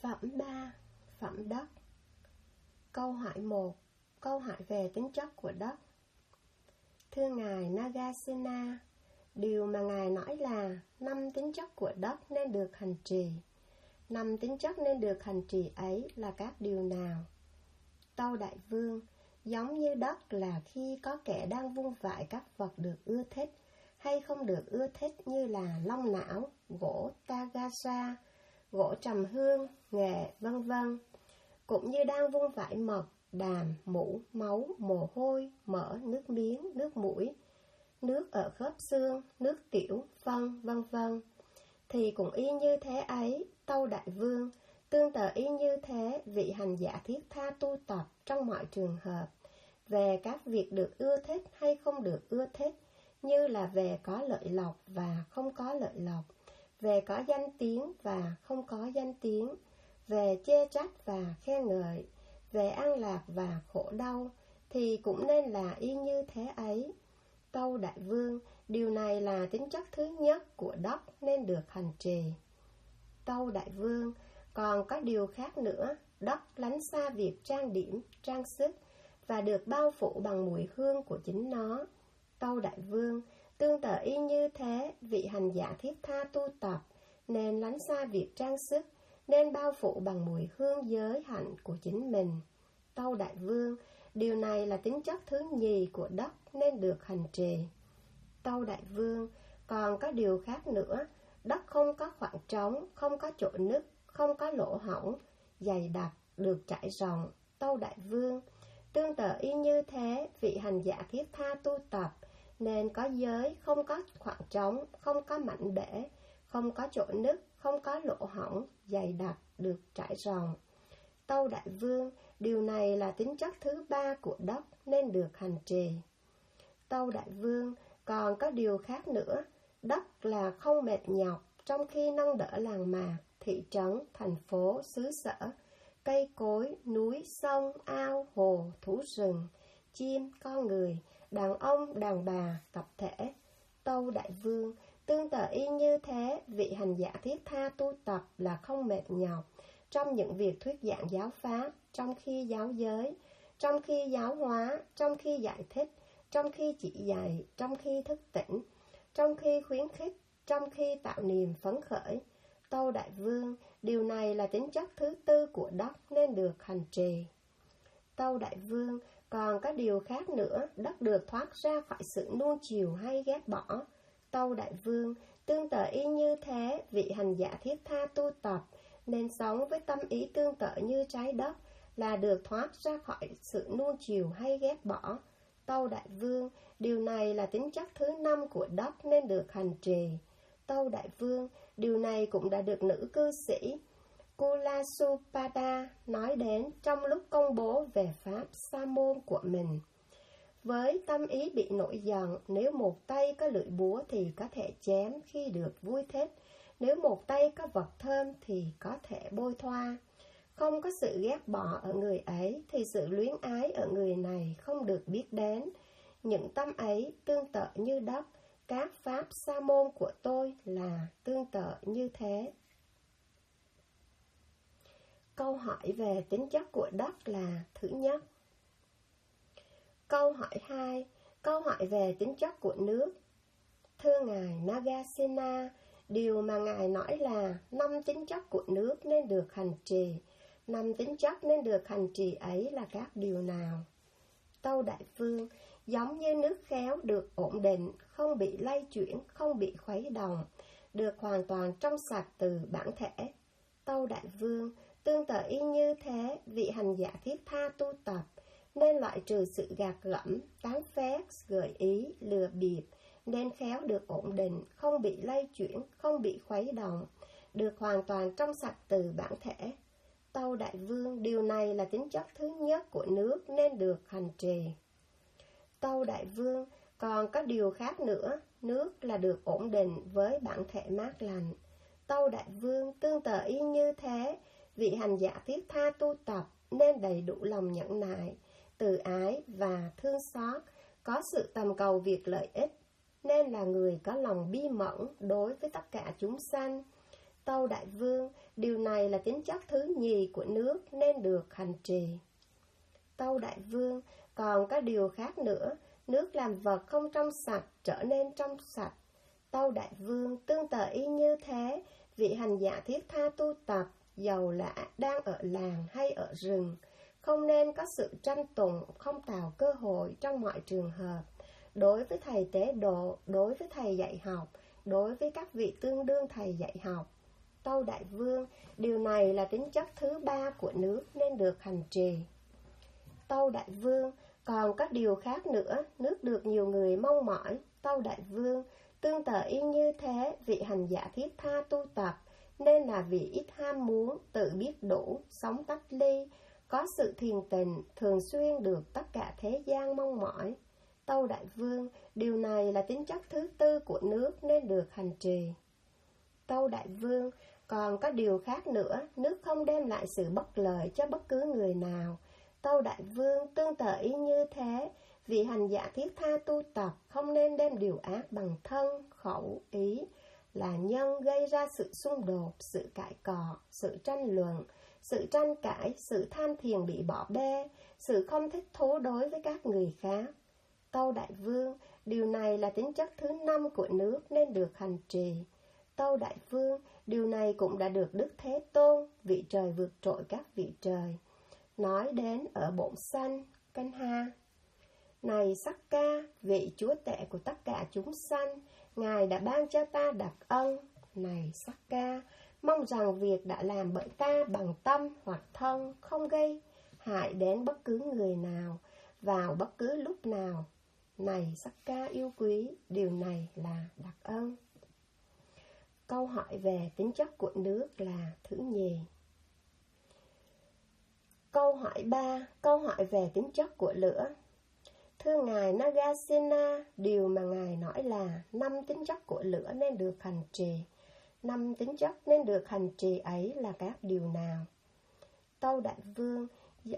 Phẩm 3. Phẩm đất. Câu hỏi 1. Câu hỏi về tính chất của đất. Thưa Ngài Nagasena, điều mà Ngài nói là 5 tính chất của đất nên được hành trì. 5 tính chất nên được hành trì ấy là các điều nào? Tâu Đại Vương, giống như đất là khi có kẻ đang vung vãi các vật được ưa thích hay không được ưa thích như là long não, gỗ tagasa, gỗ trầm hương, nghệ, vân vân. Cũng như đang vung vãi mật, đàm, mũ, máu, mồ hôi, mỡ, nước miếng, nước mũi, nước ở khớp xương, nước tiểu, phân, vân vân. Thì cũng y như thế ấy, Tâu Đại Vương, tương tự y như thế, vị hành giả thiết tha tu tập trong mọi trường hợp, về các việc được ưa thích hay không được ưa thích, như là về có lợi lộc và không có lợi lộc, về có danh tiếng và không có danh tiếng, về chê trách và khen ngợi, về an lạc và khổ đau, thì cũng nên là y như thế ấy. Tâu Đại Vương, điều này là tính chất thứ nhất của đất nên được hành trì. Tâu Đại Vương, còn có điều khác nữa, đất lánh xa việc trang điểm, trang sức, và được bao phủ bằng mùi hương của chính nó. Tâu Đại Vương, tương tự y như thế, vị hành giả thiết tha tu tập, nên lánh xa việc trang sức, nên bao phủ bằng mùi hương giới hạnh của chính mình. Tâu Đại Vương, điều này là tính chất thứ nhì của đất nên được hành trì. Tâu Đại Vương, còn có điều khác nữa, đất không có khoảng trống, không có chỗ nứt, không có lỗ hổng, dày đặc, được trải rộng. Tâu Đại Vương, tương tự y như thế, vị hành giả thiết tha tu tập, nên có giới, không có khoảng trống, không có mảnh bể, không có chỗ nứt, không có lỗ hổng, dày đặc, được trải rộng. Tâu Đại Vương, điều này là tính chất thứ ba của đất nên được hành trì. Tâu Đại Vương, còn có điều khác nữa, đất là không mệt nhọc trong khi nâng đỡ làng mạc, thị trấn, thành phố, xứ sở, cây cối, núi, sông, ao, hồ, thú rừng, chim, con người, đàn ông, đàn bà, tập thể. Tâu Đại Vương, tương tự y như thế, vị hành giả thiết tha tu tập là không mệt nhọc trong những việc thuyết giảng giáo pháp, trong khi giáo giới, trong khi giáo hóa, trong khi giải thích, trong khi chỉ dạy, trong khi thức tỉnh, trong khi khuyến khích, trong khi tạo niềm phấn khởi. Tâu Đại Vương, điều này là tính chất thứ tư của đất nên được hành trì. Tâu Đại Vương, còn có điều khác nữa, đất được thoát ra khỏi sự nuông chiều hay ghét bỏ. Tâu Đại Vương, tương tự y như thế, vị hành giả thiết tha tu tập, nên sống với tâm ý tương tự như trái đất, là được thoát ra khỏi sự nuông chiều hay ghét bỏ. Tâu Đại Vương, điều này là tính chất thứ 5 của đất nên được hành trì. Tâu Đại Vương, điều này cũng đã được nữ cư sĩ Kulasupada nói đến trong lúc công bố về pháp sa môn của mình. Với tâm ý bị nổi giận, nếu một tay có lưỡi búa thì có thể chém khi được vui thích, nếu một tay có vật thơm thì có thể bôi thoa. Không có sự ghét bỏ ở người ấy thì sự luyến ái ở người này không được biết đến. Những tâm ấy tương tự như đất, các pháp sa môn của tôi là tương tự như thế. Câu hỏi về tính chất của đất là thứ nhất. Câu hỏi 2. Câu hỏi về tính chất của nước. Thưa Ngài Nagasena, điều mà Ngài nói là 5 tính chất của nước nên được hành trì. 5 tính chất nên được hành trì ấy là các điều nào? Tâu Đại Vương, giống như nước khéo được ổn định, không bị lay chuyển, không bị khuấy động, được hoàn toàn trong sạch từ bản thể. Tâu Đại Vương, tương tự y như thế, vị hành giả thiết tha tu tập, nên loại trừ sự gạt gẫm, tán phét, gợi ý, lừa bịp, nên khéo được ổn định, không bị lay chuyển, không bị khuấy động, được hoàn toàn trong sạch từ bản thể. Tâu Đại Vương, điều này là tính chất thứ nhất của nước nên được hành trì. Tâu Đại Vương, còn có điều khác nữa, nước là được ổn định với bản thể mát lạnh. Tâu Đại Vương, tương tự y như thế, vị hành giả thiết tha tu tập nên đầy đủ lòng nhẫn nại, từ ái và thương xót, có sự tầm cầu việc lợi ích, nên là người có lòng bi mẫn đối với tất cả chúng sanh. Tâu Đại Vương, điều này là tính chất thứ nhì của nước nên được hành trì. Tâu Đại Vương, còn có điều khác nữa, nước làm vật không trong sạch trở nên trong sạch. Tâu Đại Vương, tương tự y như thế, vị hành giả thiết tha tu tập, dầu là đang ở làng hay ở rừng, không nên có sự tranh tụng, không tạo cơ hội trong mọi trường hợp. Đối với thầy tế độ, đối với thầy dạy học, đối với các vị tương đương thầy dạy học. Tâu Đại Vương, điều này là tính chất thứ ba của nước nên được hành trì. Tâu Đại Vương, còn các điều khác nữa, nước được nhiều người mong mỏi. Tâu Đại Vương, tương tự y như thế, vị hành giả thiết tha tu tập, nên là vị ít ham muốn, tự biết đủ, sống tách ly, có sự thiền tình, thường xuyên được tất cả thế gian mong mỏi. Tâu Đại Vương, điều này là tính chất thứ tư của nước nên được hành trì. Tâu Đại Vương, còn có điều khác nữa, nước không đem lại sự bất lợi cho bất cứ người nào. Tâu Đại Vương, tương tự y như thế, vị hành giả thiết tha tu tập, không nên đem điều ác bằng thân, khẩu, ý, là nhân gây ra sự xung đột, sự cãi cọ, sự tranh luận, sự tranh cãi, sự tham thiền bị bỏ bê, sự không thích thú đối với các người khác. Tâu Đại Vương, điều này là tính chất thứ năm của nước nên được hành trì. Tâu Đại Vương, điều này cũng đã được Đức Thế Tôn, vị trời vượt trội các vị trời, nói đến ở Bổn Sanh, Canh Ha. Này Sắc Ca, vị chúa tể của tất cả chúng sanh, Ngài đã ban cho ta đặc ân. Này Sắc Ca, mong rằng việc đã làm bởi ta bằng tâm hoặc thân không gây hại đến bất cứ người nào, vào bất cứ lúc nào. Này Sắc Ca yêu quý, điều này là đặc ân. Câu hỏi về tính chất của nước là thứ nhì. Câu hỏi 3, câu hỏi về tính chất của lửa. Thưa Ngài Nagasena, điều mà Ngài nói là 5 tính chất của lửa nên được hành trì. 5 tính chất nên được hành trì ấy là các điều nào? Tâu Đại Vương,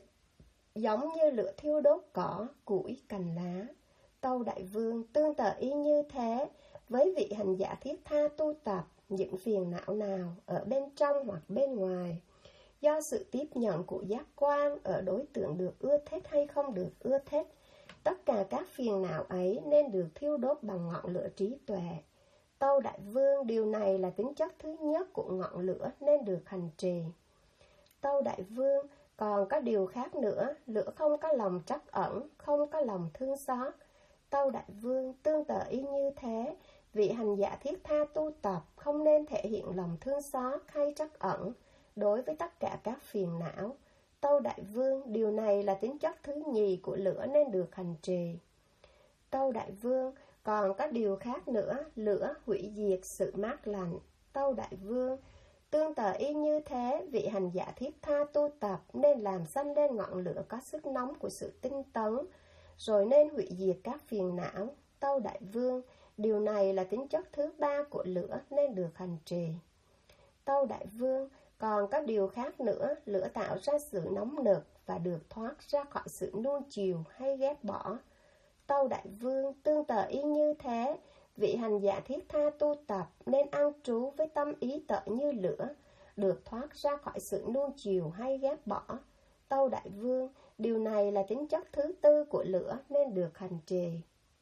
giống như lửa thiêu đốt cỏ, củi, cành lá. Tâu Đại Vương, tương tự y như thế, với vị hành giả thiết tha tu tập, những phiền não nào ở bên trong hoặc bên ngoài, do sự tiếp nhận của giác quan ở đối tượng được ưa thích hay không được ưa thích, tất cả các phiền não ấy nên được thiêu đốt bằng ngọn lửa trí tuệ. Tâu Đại Vương, điều này là tính chất thứ nhất của ngọn lửa nên được hành trì. Tâu Đại Vương, còn có điều khác nữa, lửa không có lòng trắc ẩn, không có lòng thương xót. Tâu Đại Vương, tương tự y như thế, vị hành giả thiết tha tu tập không nên thể hiện lòng thương xót hay trắc ẩn đối với tất cả các phiền não. Tâu Đại Vương, điều này là tính chất thứ nhì của lửa nên được hành trì. Tâu Đại Vương, còn có điều khác nữa, lửa hủy diệt sự mát lạnh. Tâu Đại Vương, tương tự y như thế, vị hành giả thiết tha tu tập nên làm sanh lên ngọn lửa có sức nóng của sự tinh tấn, rồi nên hủy diệt các phiền não. Tâu Đại Vương, điều này là tính chất thứ ba của lửa nên được hành trì. Tâu Đại Vương, còn có điều khác nữa, lửa tạo ra sự nóng nực và được thoát ra khỏi sự nuông chiều hay ghét bỏ. Tâu Đại Vương, tương tự y như thế, vị hành giả thiết tha tu tập nên an trú với tâm ý tợ như lửa, được thoát ra khỏi sự nuông chiều hay ghét bỏ. Tâu Đại Vương, điều này là tính chất thứ tư của lửa nên được hành trì.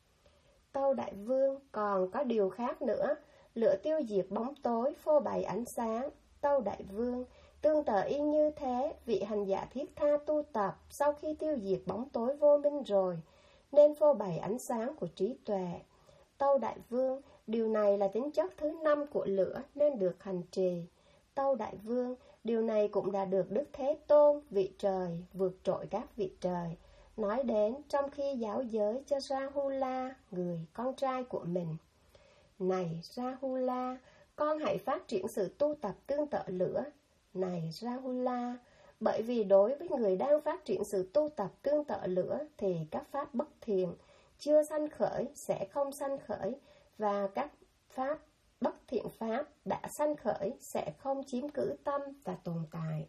Tâu Đại Vương, còn có điều khác nữa, lửa tiêu diệt bóng tối, phô bày ánh sáng. Tâu Đại Vương, tương tự y như thế, vị hành giả thiết tha tu tập sau khi tiêu diệt bóng tối vô minh rồi, nên phô bày ánh sáng của trí tuệ. Tâu Đại Vương, điều này là tính chất thứ năm của lửa nên được hành trì. Tâu Đại Vương, điều này cũng đã được Đức Thế Tôn, vị trời, vượt trội các vị trời, nói đến trong khi giáo giới cho Rahula, người con trai của mình. Này Rahula, con hãy phát triển sự tu tập tương tự lửa. Này Rahula, bởi vì đối với người đang phát triển sự tu tập tương tự lửa thì các pháp bất thiện chưa sanh khởi sẽ không sanh khởi, và các pháp bất thiện pháp đã sanh khởi sẽ không chiếm cứ tâm và tồn tại.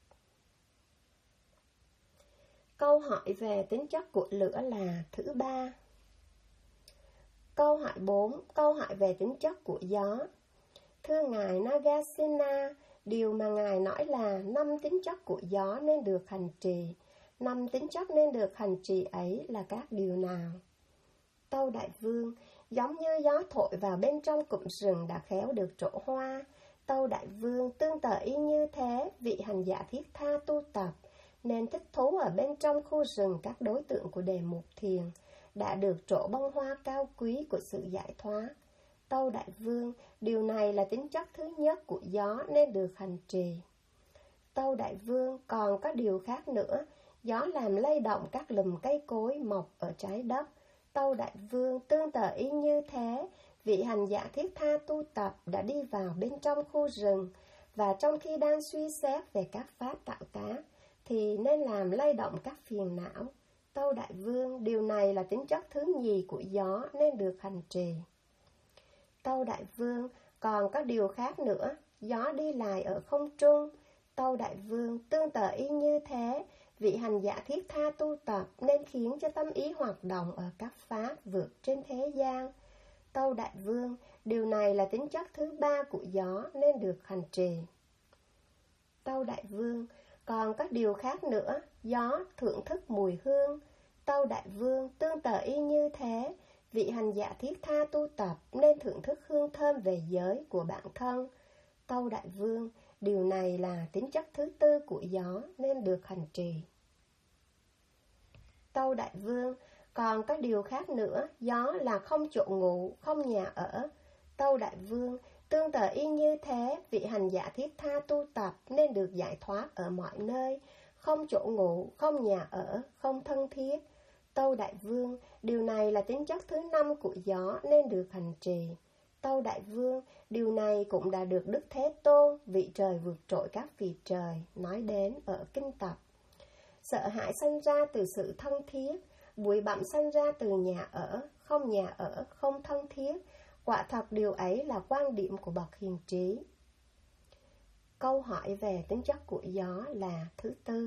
Câu hỏi về tính chất của lửa là thứ ba. Câu hỏi 4, câu hỏi về tính chất của gió. Thưa Ngài Nagasena, điều mà Ngài nói là 5 tính chất của gió nên được hành trì. 5 tính chất nên được hành trì ấy là các điều nào? Tâu Đại Vương, giống như gió thổi vào bên trong cụm rừng đã khéo được trổ hoa. Tâu Đại Vương, tương tự y như thế, vị hành giả thiết tha tu tập, nên thích thú ở bên trong khu rừng các đối tượng của đề mục thiền, đã được trổ bông hoa cao quý của sự giải thoát. Tâu Đại Vương, điều này là tính chất thứ nhất của gió nên được hành trì. Tâu Đại Vương, còn có điều khác nữa, gió làm lay động các lùm cây cối mọc ở trái đất. Tâu Đại Vương, tương tự y như thế, vị hành giả thiết tha tu tập đã đi vào bên trong khu rừng, và trong khi đang suy xét về các pháp tạo tác, thì nên làm lay động các phiền não. Tâu Đại Vương, điều này là tính chất thứ nhì của gió nên được hành trì. Tâu Đại Vương, còn có điều khác nữa, gió đi lại ở không trung. Tâu Đại Vương, tương tự y như thế, vị hành giả thiết tha tu tập nên khiến cho tâm ý hoạt động ở các pháp vượt trên thế gian. Tâu Đại Vương, điều này là tính chất thứ ba của gió nên được hành trì. Tâu Đại Vương, còn có điều khác nữa, gió thưởng thức mùi hương. Tâu Đại Vương, tương tự y như thế, vị hành giả thiết tha tu tập nên thưởng thức hương thơm về giới của bản thân. Tâu Đại Vương, điều này là tính chất thứ tư của gió nên được hành trì. Tâu Đại Vương, còn có điều khác nữa, gió là không chỗ ngủ, không nhà ở. Tâu Đại Vương, tương tự y như thế, vị hành giả thiết tha tu tập nên được giải thoát ở mọi nơi, không chỗ ngủ, không nhà ở, không thân thiết. Tâu Đại Vương, điều này là tính chất thứ năm của gió nên được hành trì. Tâu Đại Vương, điều này cũng đã được Đức Thế Tôn, vị trời vượt trội các vị trời, nói đến ở kinh tập. Sợ hãi sanh ra từ sự thân thiết, bụi bặm sanh ra từ nhà ở, không thân thiết. Quả thật điều ấy là quan điểm của bậc hiền trí. Câu hỏi về tính chất của gió là thứ tư.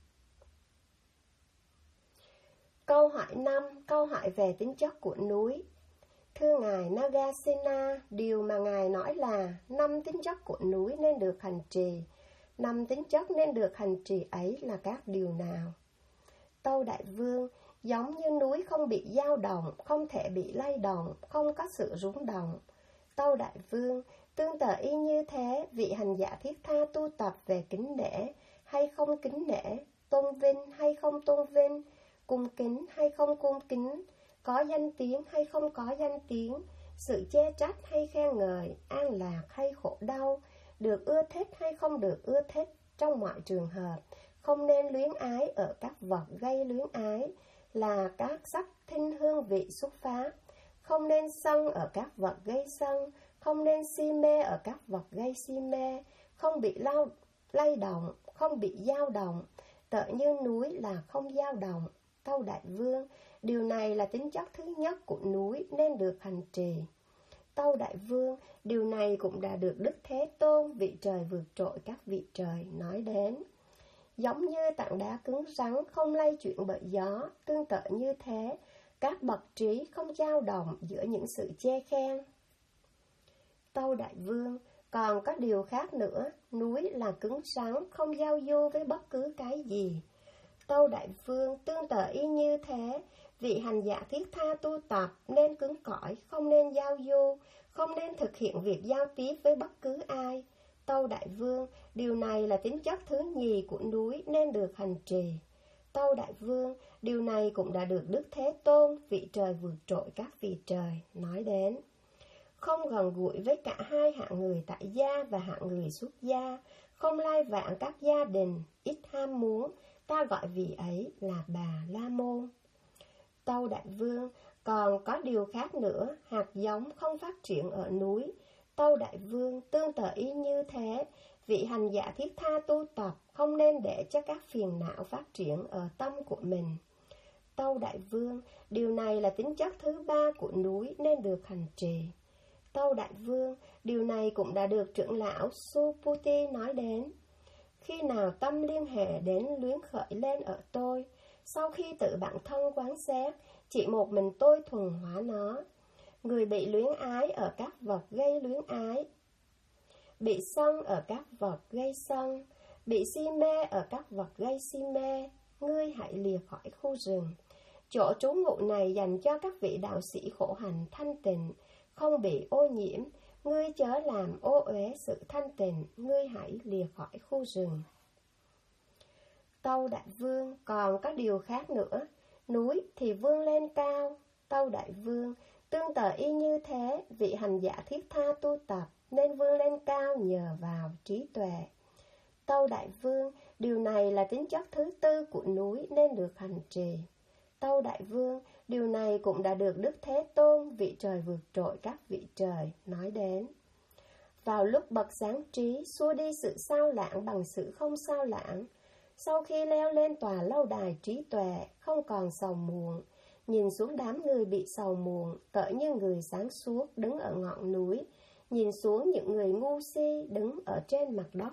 Câu hỏi 5. Câu hỏi về tính chất của núi. Thưa Ngài Nagasena, điều mà Ngài nói là 5 tính chất của núi nên được hành trì. 5 tính chất nên được hành trì ấy là các điều nào? Tâu Đại Vương, giống như núi không bị dao động, không thể bị lay động, không có sự rung động. Tâu Đại Vương, tương tự y như thế, vị hành giả thiết tha tu tập về kính nể hay không kính nể, tôn vinh hay không tôn vinh, cung kính hay không cung kính, có danh tiếng hay không có danh tiếng, sự chê trách hay khen ngợi, an lạc hay khổ đau, được ưa thích hay không được ưa thích, trong mọi trường hợp, không nên luyến ái ở các vật gây luyến ái, là các sắc thinh hương vị xuất phát, không nên sân ở các vật gây sân, không nên si mê ở các vật gây si mê, không bị lay động, không bị dao động, tựa như núi là không dao động. Tâu Đại Vương, điều này là tính chất thứ nhất của núi nên được hành trì. Tâu Đại Vương, điều này cũng đã được Đức Thế Tôn, vị trời vượt trội các vị trời, nói đến. Giống như tảng đá cứng rắn không lay chuyển bởi gió, tương tự như thế, các bậc trí không dao động giữa những sự chê khen. Tâu Đại Vương, còn có điều khác nữa, núi là cứng rắn, không giao du với bất cứ cái gì. Tâu Đại Vương, tương tự y như thế, vị hành giả thiết tha tu tập nên cứng cỏi, không nên giao du, không nên thực hiện việc giao tiếp với bất cứ ai. Tâu Đại Vương, điều này là tính chất thứ nhì của núi nên được hành trì. Tâu Đại Vương, điều này cũng đã được Đức Thế Tôn, vị trời vượt trội các vị trời, nói đến. Không gần gũi với cả hai hạng người tại gia và hạng người xuất gia, không lai vãng các gia đình, ít ham muốn, ta gọi vị ấy là Bà La Môn. Tâu Đại Vương, còn có điều khác nữa, hạt giống không phát triển ở núi. Tâu Đại Vương, tương tự y như thế, vị hành giả thiết tha tu tập không nên để cho các phiền não phát triển ở tâm của mình. Tâu Đại Vương, điều này là tính chất thứ ba của núi nên được hành trì. Tâu Đại Vương, điều này cũng đã được trưởng lão Suputi nói đến. Khi nào tâm liên hệ đến luyến khởi lên ở tôi, sau khi tự bản thân quán xét, chỉ một mình tôi thuần hóa nó. Người bị luyến ái ở các vật gây luyến ái, bị sân ở các vật gây sân, bị si mê ở các vật gây si mê, ngươi hãy lìa khỏi khu rừng. Chỗ trú ngụ này dành cho các vị đạo sĩ khổ hạnh thanh tịnh, không bị ô nhiễm. Ngươi chớ làm ô uế sự thanh tịnh, ngươi hãy lìa khỏi khu rừng. Tâu Đại Vương còn có điều khác nữa. Núi thì vươn lên cao. Tâu Đại Vương tương tự y như thế, vị hành giả thiết tha tu tập nên vươn lên cao nhờ vào trí tuệ. Tâu Đại Vương, điều này là tính chất thứ tư của núi nên được hành trì. Tâu Đại Vương, điều này cũng đã được Đức Thế Tôn, vị trời vượt trội các vị trời, nói đến. Vào lúc bậc sáng trí, xua đi sự sao lãng bằng sự không sao lãng. Sau khi leo lên tòa lâu đài trí tuệ, không còn sầu muộn, nhìn xuống đám người bị sầu muộn, tựa như người sáng suốt đứng ở ngọn núi, nhìn xuống những người ngu si đứng ở trên mặt đất.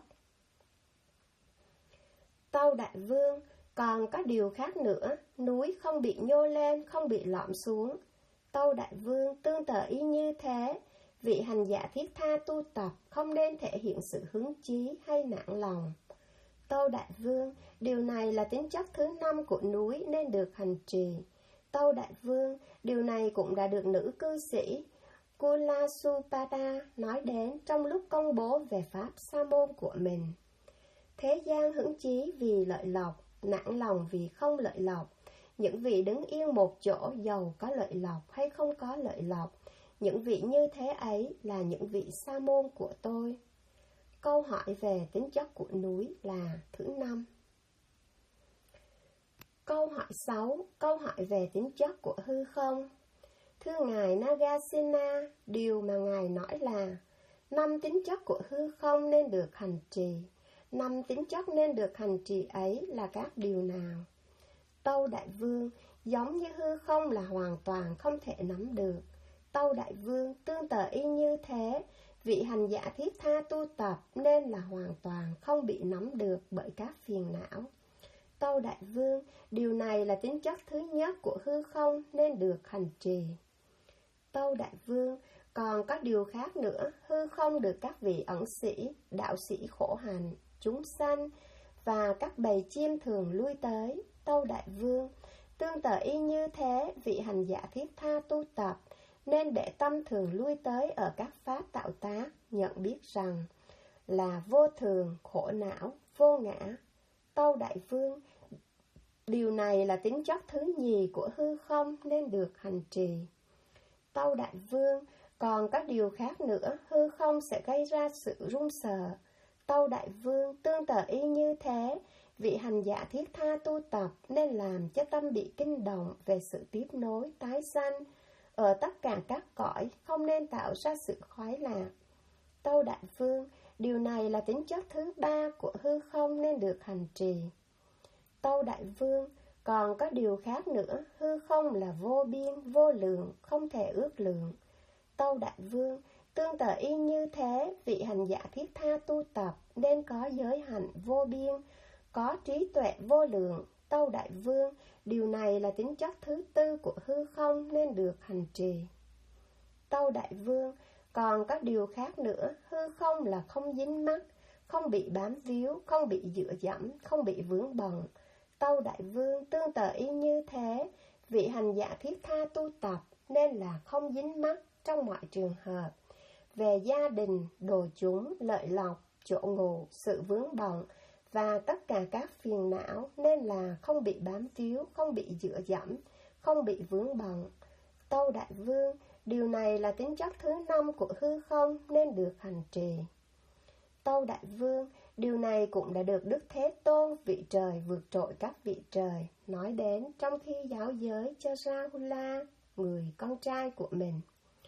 Tâu Đại Vương, còn có điều khác nữa, núi không bị nhô lên, không bị lõm xuống. Tâu Đại Vương tương tự y như thế, vị hành giả thiết tha tu tập không nên thể hiện sự hứng chí hay nản lòng. Tâu Đại Vương, điều này là tính chất thứ năm của núi nên được hành trì. Tâu Đại Vương, điều này cũng đã được nữ cư sĩ Kulasupada nói đến trong lúc công bố về pháp sa môn của mình. Thế gian hứng chí vì lợi lộc, nản lòng vì không lợi lộc. Những vị đứng yên một chỗ giàu có lợi lộc hay không có lợi lộc, những vị như thế ấy là những vị sa môn của tôi. Câu hỏi về tính chất của núi là thứ 5. Câu hỏi 6. Câu hỏi về tính chất của hư không. Thưa Ngài Nagasena, điều mà Ngài nói là 5 tính chất của hư không nên được hành trì. 5 tính chất nên được hành trì ấy là các điều nào? Tâu Đại Vương, giống như hư không là hoàn toàn không thể nắm được. Tâu Đại Vương, tương tự y như thế, vị hành giả thiết tha tu tập nên là hoàn toàn không bị nắm được bởi các phiền não. Tâu Đại Vương, điều này là tính chất thứ nhất của hư không nên được hành trì. Tâu Đại Vương, còn có điều khác nữa, hư không được các vị ẩn sĩ, đạo sĩ khổ hạnh, chúng sanh và các bầy chim thường lui tới. Tâu Đại Vương, tương tự y như thế, vị hành giả thiết tha tu tập nên để tâm thường lui tới ở các pháp tạo tác, nhận biết rằng là vô thường, khổ não, vô ngã. Tâu Đại Vương, điều này là tính chất thứ nhì của hư không nên được hành trì. Tâu Đại Vương, còn các điều khác nữa, hư không sẽ gây ra sự run sợ. Tâu Đại Vương, tương tự y như thế, vị hành giả thiết tha tu tập nên làm cho tâm bị kinh động về sự tiếp nối, tái sanh. Ở tất cả các cõi, không nên tạo ra sự khoái lạc. Tâu Đại Vương, điều này là tính chất thứ 3 của hư không nên được hành trì. Tâu Đại Vương, còn có điều khác nữa, hư không là vô biên, vô lượng, không thể ước lượng. Tâu Đại Vương, tương tự y như thế, vị hành giả thiết tha tu tập nên có giới hạnh vô biên, có trí tuệ vô lượng. Tâu Đại Vương, điều này là tính chất thứ 4 của hư không nên được hành trì. Tâu Đại Vương, còn các điều khác nữa, hư không là không dính mắc, không bị bám víu, không bị dựa dẫm, không bị vướng bận. Tâu Đại Vương, tương tự y như thế, vị hành giả thiết tha tu tập nên là không dính mắc trong mọi trường hợp. Về gia đình, đồ chúng, lợi lộc, chỗ ngủ, sự vướng bận và tất cả các phiền não nên là không bị bám víu, không bị dựa dẫm, không bị vướng bận. Tâu Đại Vương, điều này là tính chất thứ 5 của hư không nên được hành trì. Tâu Đại Vương, điều này cũng đã được Đức Thế Tôn, vị trời vượt trội các vị trời, nói đến trong khi giáo giới cho Rahula, người con trai của mình.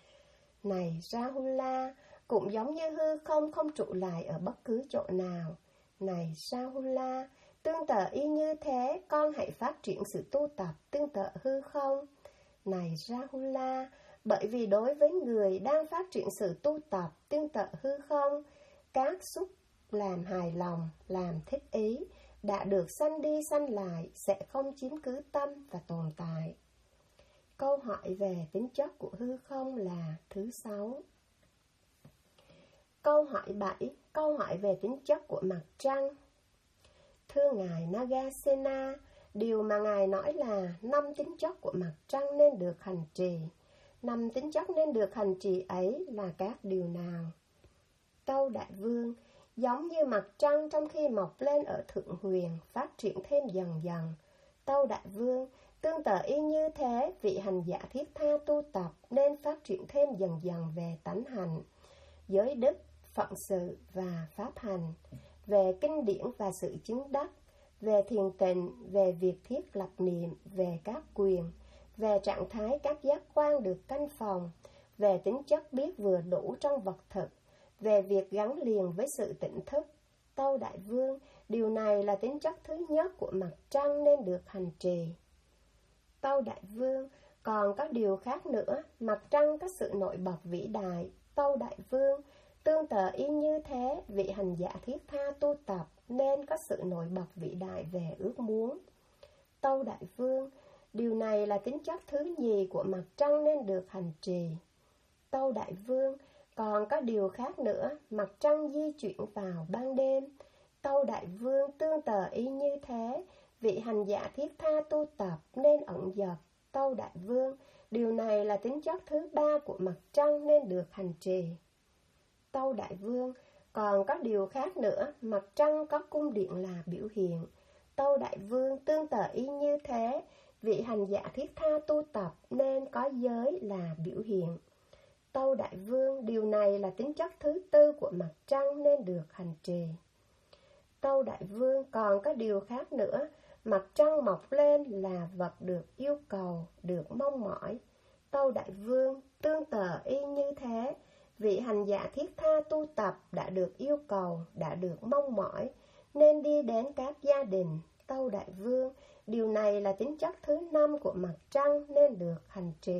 Này Rahula, cũng giống như hư không không trụ lại ở bất cứ chỗ nào. Này Rahula, tương tự y như thế, con hãy phát triển sự tu tập tương tự hư không. Này Rahula, bởi vì đối với người đang phát triển sự tu tập tương tự hư không, các xúc làm hài lòng, làm thích ý, đã được sanh đi sanh lại, sẽ không chiếm cứ tâm và tồn tại. Câu hỏi về tính chất của hư không là thứ 6. Câu hỏi 7. Câu hỏi về tính chất của mặt trăng. Thưa Ngài Nagasena, điều mà Ngài nói là 5 tính chất của mặt trăng nên được hành trì. 5 tính chất nên được hành trì ấy là các điều nào? Tâu Đại Vương, giống như mặt trăng trong khi mọc lên ở Thượng Huyền, phát triển thêm dần dần. Tâu Đại Vương, tương tự y như thế, vị hành giả thiết tha tu tập nên phát triển thêm dần dần về tánh hành, giới đức, phận sự và pháp hành, về kinh điển và sự chứng đắc, về thiền tịnh, về việc thiết lập niệm, về các quyền, về trạng thái các giác quan được canh phòng, về tính chất biết vừa đủ trong vật thực, về việc gắn liền với sự tỉnh thức. Tâu Đại Vương, điều này là tính chất thứ nhất của mặt trăng nên được hành trì. Tâu Đại Vương, còn có điều khác nữa, mặt trăng có sự nổi bật vĩ đại. Tâu Đại Vương, tương tự y như thế, vị hành giả thiết tha tu tập nên có sự nổi bật vĩ đại về ước muốn. Tâu Đại Vương, điều này là tính chất thứ nhì của mặt trăng nên được hành trì. Tâu Đại Vương, còn có điều khác nữa, mặt trăng di chuyển vào ban đêm. Tâu Đại Vương, tương tự y như thế, vị hành giả thiết tha tu tập nên ẩn dật. Tâu Đại Vương, điều này là tính chất thứ ba của mặt trăng nên được hành trì. Tâu Đại Vương, còn có điều khác nữa, mặt trăng có cung điện là biểu hiện. Tâu Đại Vương, tương tự y như thế, vị hành giả thiết tha tu tập nên có giới là biểu hiện. Tâu Đại Vương, điều này là tính chất thứ tư của mặt trăng nên được hành trì. Tâu Đại Vương, còn có điều khác nữa, mặt trăng mọc lên là vật được yêu cầu, được mong mỏi. Tâu Đại Vương, tương tự y như thế, vị hành giả thiết tha tu tập đã được yêu cầu, đã được mong mỏi, nên đi đến các gia đình. Tâu Đại Vương, điều này là tính chất thứ năm của mặt trăng nên được hành trì.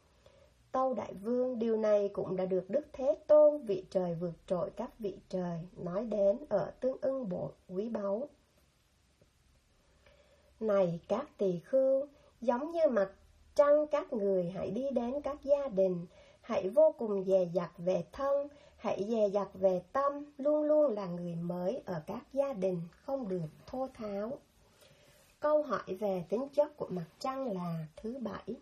Tâu Đại Vương, điều này cũng đã được Đức Thế Tôn, vị trời vượt trội các vị trời, nói đến ở Tương Ưng Bộ Quý Báu. Này các tỳ khưu, giống như mặt trăng các người hãy đi đến các gia đình, hãy vô cùng dè dặt về thân, hãy dè dặt về tâm, luôn luôn là người mới ở các gia đình, không được thô tháo. Câu hỏi về tính chất của mặt trăng là thứ 7.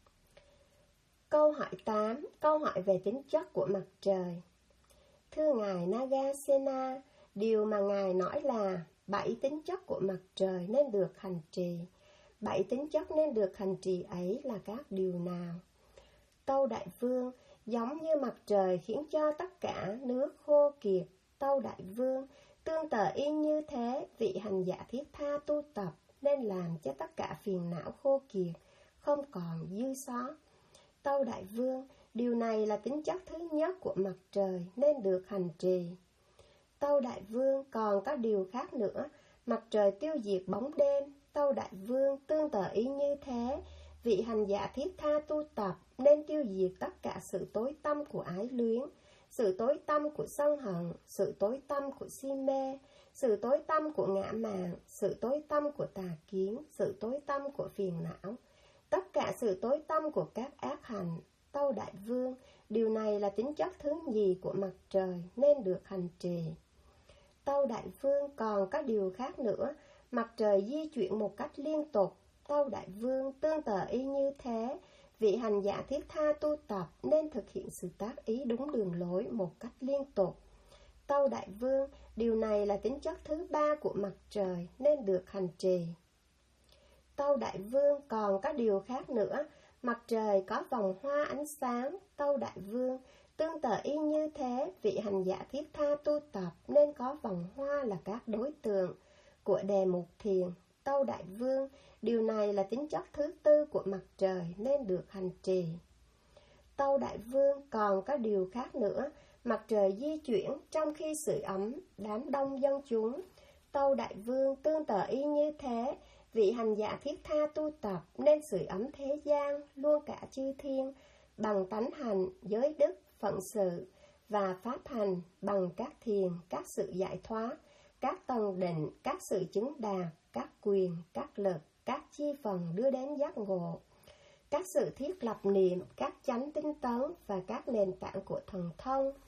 Câu hỏi 8. Câu hỏi về tính chất của mặt trời. Thưa Ngài Nagasena, điều mà Ngài nói là 7 tính chất của mặt trời nên được hành trì. 7 tính chất nên được hành trì ấy là các điều nào? Tâu Đại Vương, giống như mặt trời khiến cho tất cả nước khô kiệt. Tâu Đại Vương, tương tự y như thế, vị hành giả thiết tha tu tập nên làm cho tất cả phiền não khô kiệt, không còn dư sót. Tâu Đại Vương, điều này là tính chất thứ nhất của mặt trời nên được hành trì. Tâu Đại Vương, còn có điều khác nữa, mặt trời tiêu diệt bóng đêm. Tâu Đại Vương, tương tự y như thế, vị hành giả thiết tha tu tập nên tiêu diệt tất cả sự tối tăm của ái luyến, sự tối tăm của sân hận, sự tối tăm của si mê, sự tối tăm của ngã mạn, sự tối tăm của tà kiến, sự tối tăm của phiền não, tất cả sự tối tăm của các ác hành. Tâu Đại Vương, điều này là tính chất thứ nhì của mặt trời nên được hành trì. Tâu Đại Vương, còn có điều khác nữa, mặt trời di chuyển một cách liên tục. Tâu Đại Vương, tương tự y như thế, vị hành giả thiết tha tu tập nên thực hiện sự tác ý đúng đường lối một cách liên tục. Tâu Đại Vương, điều này là tính chất thứ ba của mặt trời nên được hành trì. Tâu Đại Vương, còn có điều khác nữa, mặt trời có vòng hoa ánh sáng. Tâu Đại Vương, tương tự y như thế, vị hành giả thiết tha tu tập nên có vòng hoa là các đối tượng của đề mục thiền. Tâu Đại Vương, điều này là tính chất thứ tư của mặt trời nên được hành trì. Tâu Đại Vương, còn có điều khác nữa, mặt trời di chuyển trong khi sưởi ấm đám đông dân chúng. Tâu Đại Vương, tương tự y như thế, vị hành giả thiết tha tu tập nên sưởi ấm thế gian, luôn cả chư thiên, bằng tánh hành, giới đức, phận sự và pháp hành, bằng các thiền, các sự giải thoát, các tầng định, các sự chứng đạt, các quyền, các lực, các chi phần đưa đến giác ngộ, các sự thiết lập niệm, các chánh tinh tấn và các nền tảng của thần thông,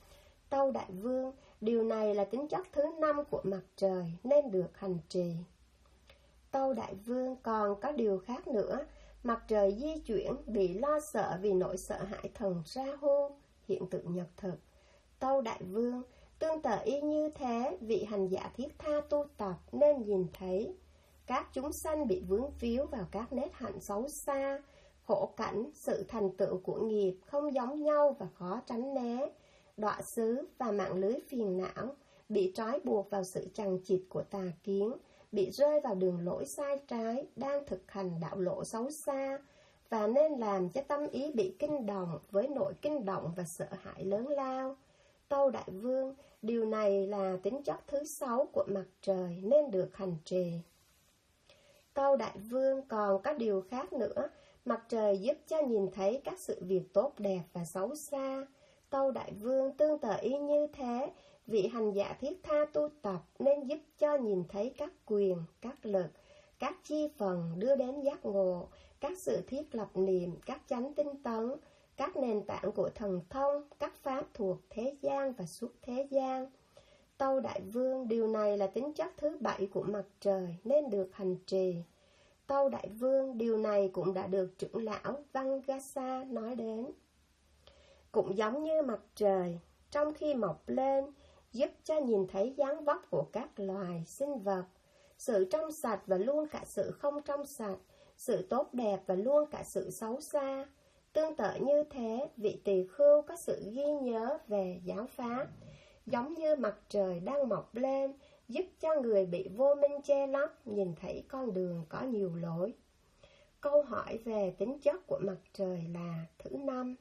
Tâu Đại Vương, điều này là tính chất thứ 5 của mặt trời nên được hành trì. Tâu Đại Vương, còn có điều khác nữa. Mặt trời di chuyển bị lo sợ vì nỗi sợ hãi thần Rahu, hiện tượng nhật thực. Tâu Đại Vương, tương tự y như thế, vị hành giả thiết tha tu tập nên nhìn thấy các chúng sanh bị vướng víu vào các nết hạnh xấu xa, khổ cảnh, sự thành tựu của nghiệp không giống nhau và khó tránh né, đọa xứ và mạng lưới phiền não, bị trói buộc vào sự chằng chịt của tà kiến, bị rơi vào đường lỗi sai trái, đang thực hành đạo lộ xấu xa, và nên làm cho tâm ý bị kinh động với nỗi kinh động và sợ hãi lớn lao. Tâu Đại Vương, điều này là tính chất thứ 6 của mặt trời nên được hành trì. Tâu Đại Vương, còn có điều khác nữa. Mặt trời giúp cho nhìn thấy các sự việc tốt đẹp và xấu xa. Tâu Đại Vương, tương tự y như thế, vị hành giả thiết tha tu tập nên giúp cho nhìn thấy các quyền, các lực, các chi phần đưa đến giác ngộ, các sự thiết lập niệm, các chánh tinh tấn, các nền tảng của thần thông, các pháp thuộc thế gian và xuất thế gian. Tâu Đại Vương, điều này là tính chất thứ 7 của mặt trời nên được hành trì. Tâu Đại Vương, điều này cũng đã được trưởng lão Vangasa nói đến. Cũng giống như mặt trời, trong khi mọc lên, giúp cho nhìn thấy dáng vóc của các loài, sinh vật, sự trong sạch và luôn cả sự không trong sạch, sự tốt đẹp và luôn cả sự xấu xa. Tương tự như thế, vị tỳ khưu có sự ghi nhớ về giáo pháp, giống như mặt trời đang mọc lên, giúp cho người bị vô minh che lấp nhìn thấy con đường có nhiều lối. Câu hỏi về tính chất của mặt trời là thứ 5.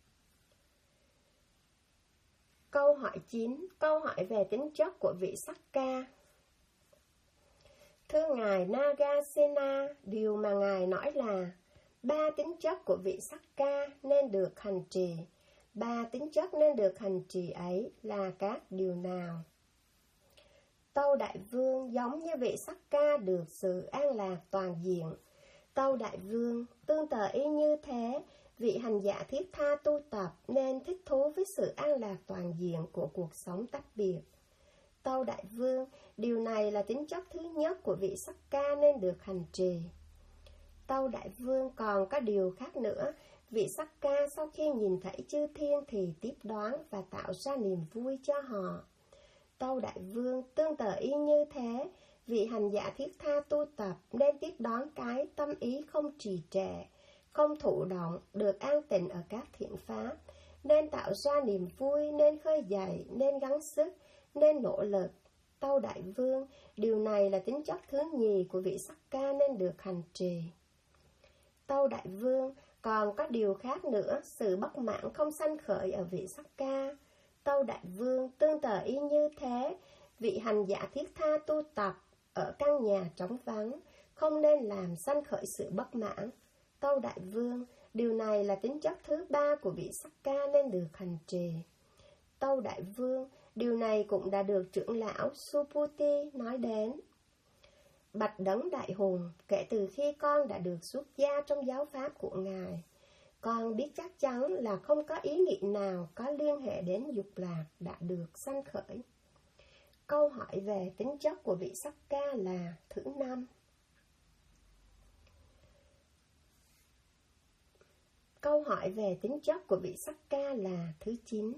Câu hỏi 9. Câu hỏi về tính chất của vị Sakka. Thưa Ngài Nagasena, điều mà Ngài nói là 3 tính chất của vị Sakka nên được hành trì. 3 tính chất nên được hành trì ấy là các điều nào? Tâu Đại Vương, giống như vị Sakka được sự an lạc toàn diện. Tâu Đại Vương, tương tự y như thế, vị hành giả thiết tha tu tập nên thích thú với sự an lạc toàn diện của cuộc sống tách biệt. Tâu Đại Vương, điều này là tính chất thứ nhất của vị Sakka nên được hành trì. Tâu Đại Vương, còn có điều khác nữa. Vị Sakka sau khi nhìn thấy chư thiên thì tiếp đoán và tạo ra niềm vui cho họ. Tâu Đại Vương, tương tự y như thế, vị hành giả thiết tha tu tập nên tiếp đón cái tâm ý không trì trệ, không thụ động, được an tịnh ở các thiện pháp, nên tạo ra niềm vui, nên khơi dậy, nên gắng sức, nên nỗ lực. Tâu Đại Vương, điều này là tính chất thứ nhì của vị Sakka nên được hành trì. Tâu Đại Vương, còn có điều khác nữa, sự bất mãn không sanh khởi ở vị Sakka. Tâu Đại Vương, tương tự y như thế, vị hành giả thiết tha tu tập ở căn nhà trống vắng, không nên làm sanh khởi sự bất mãn. Tâu Đại Vương, điều này là tính chất thứ 3 của vị Sakka nên được hành trì. Tâu Đại Vương, điều này cũng đã được trưởng lão Suputi nói đến. Bạch Đấng Đại Hùng, kể từ khi con đã được xuất gia trong giáo pháp của Ngài, con biết chắc chắn là không có ý nghĩ nào có liên hệ đến dục lạc đã được sanh khởi. Câu hỏi về tính chất của vị Sakka là thứ 5. Câu hỏi về tính chất của vị Sakka là thứ 9.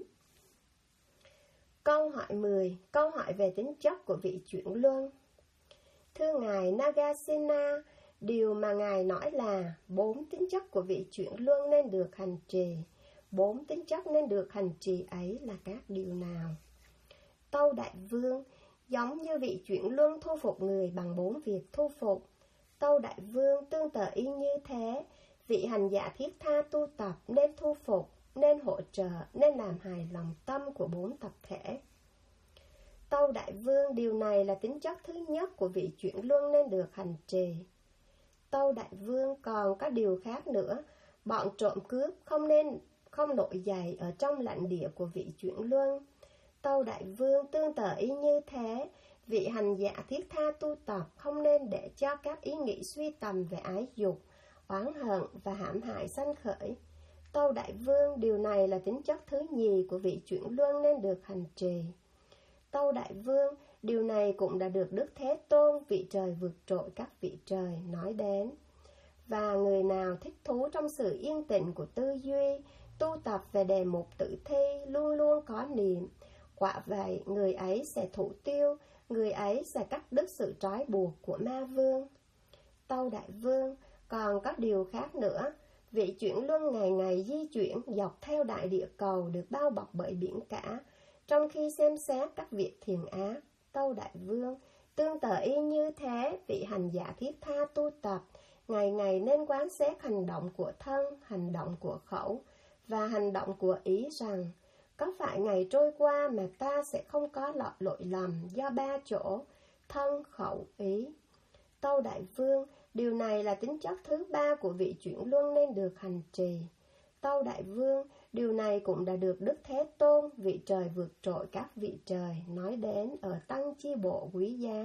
Câu hỏi 10. Câu hỏi về tính chất của vị chuyển luân. Thưa Ngài Nagasena, điều mà Ngài nói là 4 tính chất của vị chuyển luân nên được hành trì. 4 tính chất nên được hành trì ấy là các điều nào? Tâu Đại Vương, giống như vị chuyển luân thu phục người bằng 4 việc thu phục. Tâu Đại Vương, tương tự y như thế, vị hành giả thiết tha tu tập nên thu phục, nên hỗ trợ, nên làm hài lòng tâm của 4 tập thể. Tâu Đại Vương, điều này là tính chất thứ nhất của vị chuyển luân nên được hành trì. Tâu Đại Vương, còn có điều khác nữa, bọn trộm cướp không nổi dậy ở trong lãnh địa của vị chuyển luân. Tâu Đại Vương, tương tự y như thế, vị hành giả thiết tha tu tập không nên để cho các ý nghĩ suy tầm về ái dục, oán hận và hãm hại sanh khởi. Tâu Đại Vương, điều này là tính chất thứ nhì của vị chuyển luân nên được hành trì. Tâu Đại Vương, điều này cũng đã được Đức Thế Tôn, vị trời vượt trội các vị trời, nói đến. Và người nào thích thú trong sự yên tĩnh của tư duy, tu tập về đề mục tự thi, luôn luôn có niệm, quả vậy người ấy sẽ thủ tiêu, người ấy sẽ cắt đứt sự trói buộc của ma vương. Tâu Đại Vương, còn có điều khác nữa. Vị chuyển luân ngày ngày di chuyển dọc theo đại địa cầu được bao bọc bởi biển cả, trong khi xem xét các việc thiền ác. Tâu Đại Vương, tương tự y như thế, vị hành giả thiết tha tu tập, ngày ngày nên quán xét hành động của thân, hành động của khẩu và hành động của ý rằng, có phải ngày trôi qua mà ta sẽ không có lỗi lầm do ba chỗ, thân, khẩu, ý. Tâu Đại Vương, điều này là tính chất thứ ba của vị chuyển luân nên được hành trì. Tâu Đại Vương, điều này cũng đã được Đức Thế Tôn, vị trời vượt trội các vị trời, nói đến ở Tăng Chi Bộ quý giá.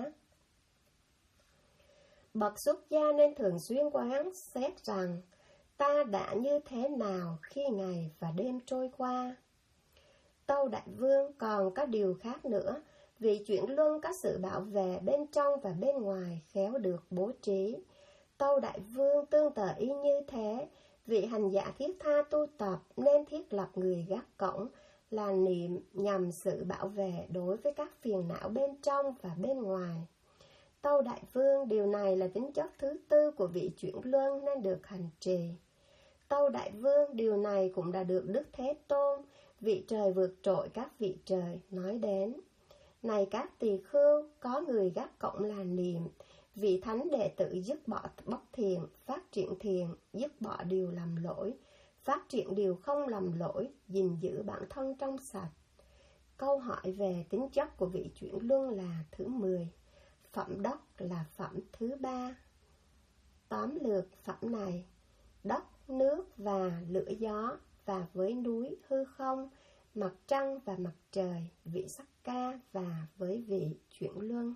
Bậc xuất gia nên thường xuyên quán xét rằng, ta đã như thế nào khi ngày và đêm trôi qua. Tâu Đại Vương, còn có điều khác nữa. Vị chuyển luân có sự bảo vệ bên trong và bên ngoài khéo được bố trí. Tâu Đại Vương, tương tự y như thế, vị hành giả thiết tha tu tập nên thiết lập người gác cổng là niệm nhằm sự bảo vệ đối với các phiền não bên trong và bên ngoài. Tâu Đại Vương, điều này là tính chất thứ tư của vị chuyển luân nên được hành trì. Tâu Đại Vương, điều này cũng đã được Đức Thế Tôn, vị trời vượt trội các vị trời, nói đến. Này các tỳ khưu, có người gác cổng là niệm, vị thánh đệ tử dứt bỏ bất thiện, phát triển thiện, dứt bỏ điều làm lỗi, phát triển điều không làm lỗi, gìn giữ bản thân trong sạch. Câu hỏi về tính chất của vị chuyển luân là thứ 10. Phẩm đất là phẩm thứ 3. Tóm lược phẩm này: đất, nước và lửa gió, và với núi, hư không, mặt trăng và mặt trời, vị sắc ca và với vị chuyển luân.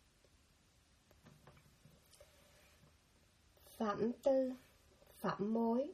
Phẩm tư, phẩm mối.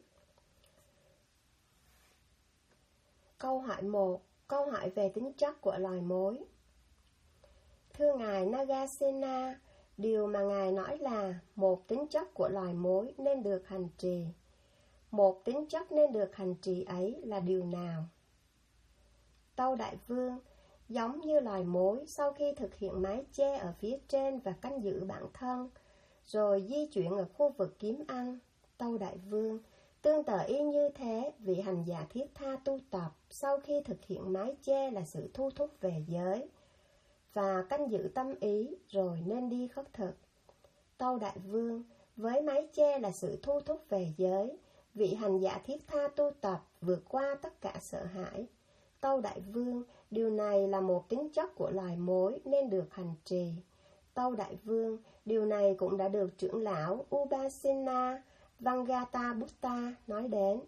Câu hỏi 1. Câu hỏi về tính chất của loài mối. Thưa Ngài Nagasena, điều mà Ngài nói là một tính chất của loài mối nên được hành trì. Một tính chất nên được hành trì ấy là điều nào? Tâu Đại Vương, giống như loài mối sau khi thực hiện mái che ở phía trên và canh giữ bản thân, rồi di chuyển ở khu vực kiếm ăn. Tâu Đại Vương, tương tự y như thế, vị hành giả thiết tha tu tập sau khi thực hiện mái che là sự thu thúc về giới, và canh giữ tâm ý, rồi nên đi khất thực. Tâu Đại Vương, với mái che là sự thu thúc về giới, vị hành giả thiết tha tu tập vượt qua tất cả sợ hãi. Tâu Đại Vương, điều này là một tính chất của loài mối nên được hành trì. Tâu Đại Vương, điều này cũng đã được trưởng lão Upasena Vangata nói đến.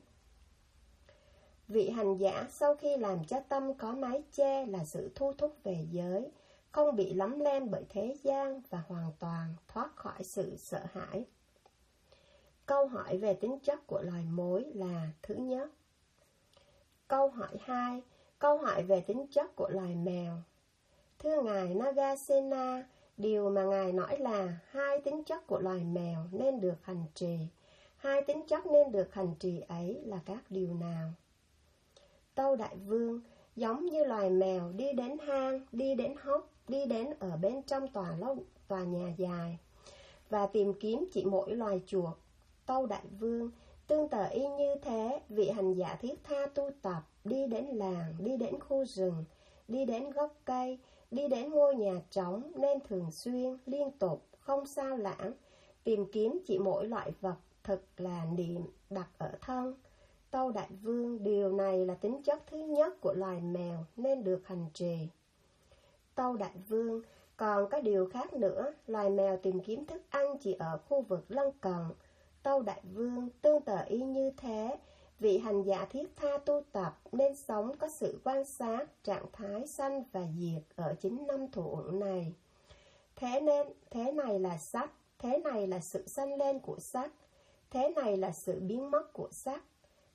Vị hành giả sau khi làm cho tâm có mái che là sự thu thúc về giới, không bị lấm lem bởi thế gian và hoàn toàn thoát khỏi sự sợ hãi. Câu hỏi về tính chất của loài mối là thứ nhất. Câu hỏi 2. Câu hỏi về tính chất của loài mèo. Thưa Ngài Nagasena, điều mà Ngài nói là hai tính chất của loài mèo nên được hành trì. Hai tính chất nên được hành trì ấy là các điều nào? Tâu Đại Vương, giống như loài mèo đi đến hang, đi đến hốc, đi đến ở bên trong tòa nhà dài, và tìm kiếm chỉ mỗi loài chuột. Tâu Đại Vương, tương tự y như thế, vị hành giả thiết tha tu tập, đi đến làng, đi đến khu rừng, đi đến gốc cây, đi đến ngôi nhà trống, nên thường xuyên, liên tục, không sao lãng, tìm kiếm chỉ mỗi loại vật thực là niệm đặt ở thân. Tâu Đại Vương, điều này là tính chất thứ nhất của loài mèo nên được hành trì. Tâu Đại Vương, còn có điều khác nữa, loài mèo tìm kiếm thức ăn chỉ ở khu vực lân cận. Tâu Đại Vương, tương tự y như thế, vị hành giả thiết tha tu tập nên sống có sự quan sát trạng thái sanh và diệt ở chính năm thủ uẩn này. Thế này là sắc, thế này là sự sanh lên của sắc, thế này là sự biến mất của sắc,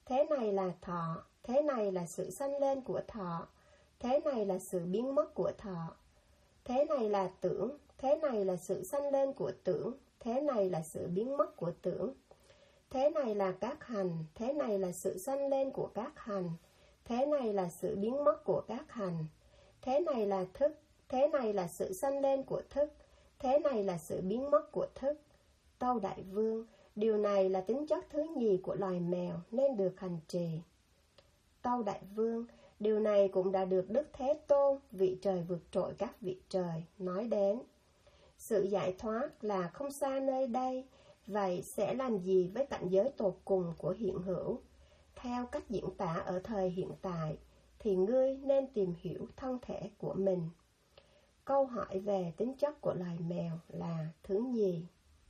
thế này là thọ, thế này là sự sanh lên của thọ, thế này là sự biến mất của thọ. Thế này là tưởng, thế này là sự sanh lên của tưởng, thế này là sự biến mất của tưởng. Thế này là các hành, thế này là sự sanh lên của các hành, thế này là sự biến mất của các hành. Thế này là thức, thế này là sự sanh lên của thức, thế này là sự biến mất của thức. Tâu Đại Vương, điều này là tính chất thứ nhì của loài mèo nên được hành trì. Tâu Đại Vương, điều này cũng đã được Đức Thế Tôn, vị trời vượt trội các vị trời, nói đến. Sự giải thoát là không xa nơi đây, vậy sẽ làm gì với cảnh giới tột cùng của hiện hữu? Theo cách diễn tả ở thời hiện tại, thì ngươi nên tìm hiểu thân thể của mình. Câu hỏi về tính chất của loài mèo là thứ nhì.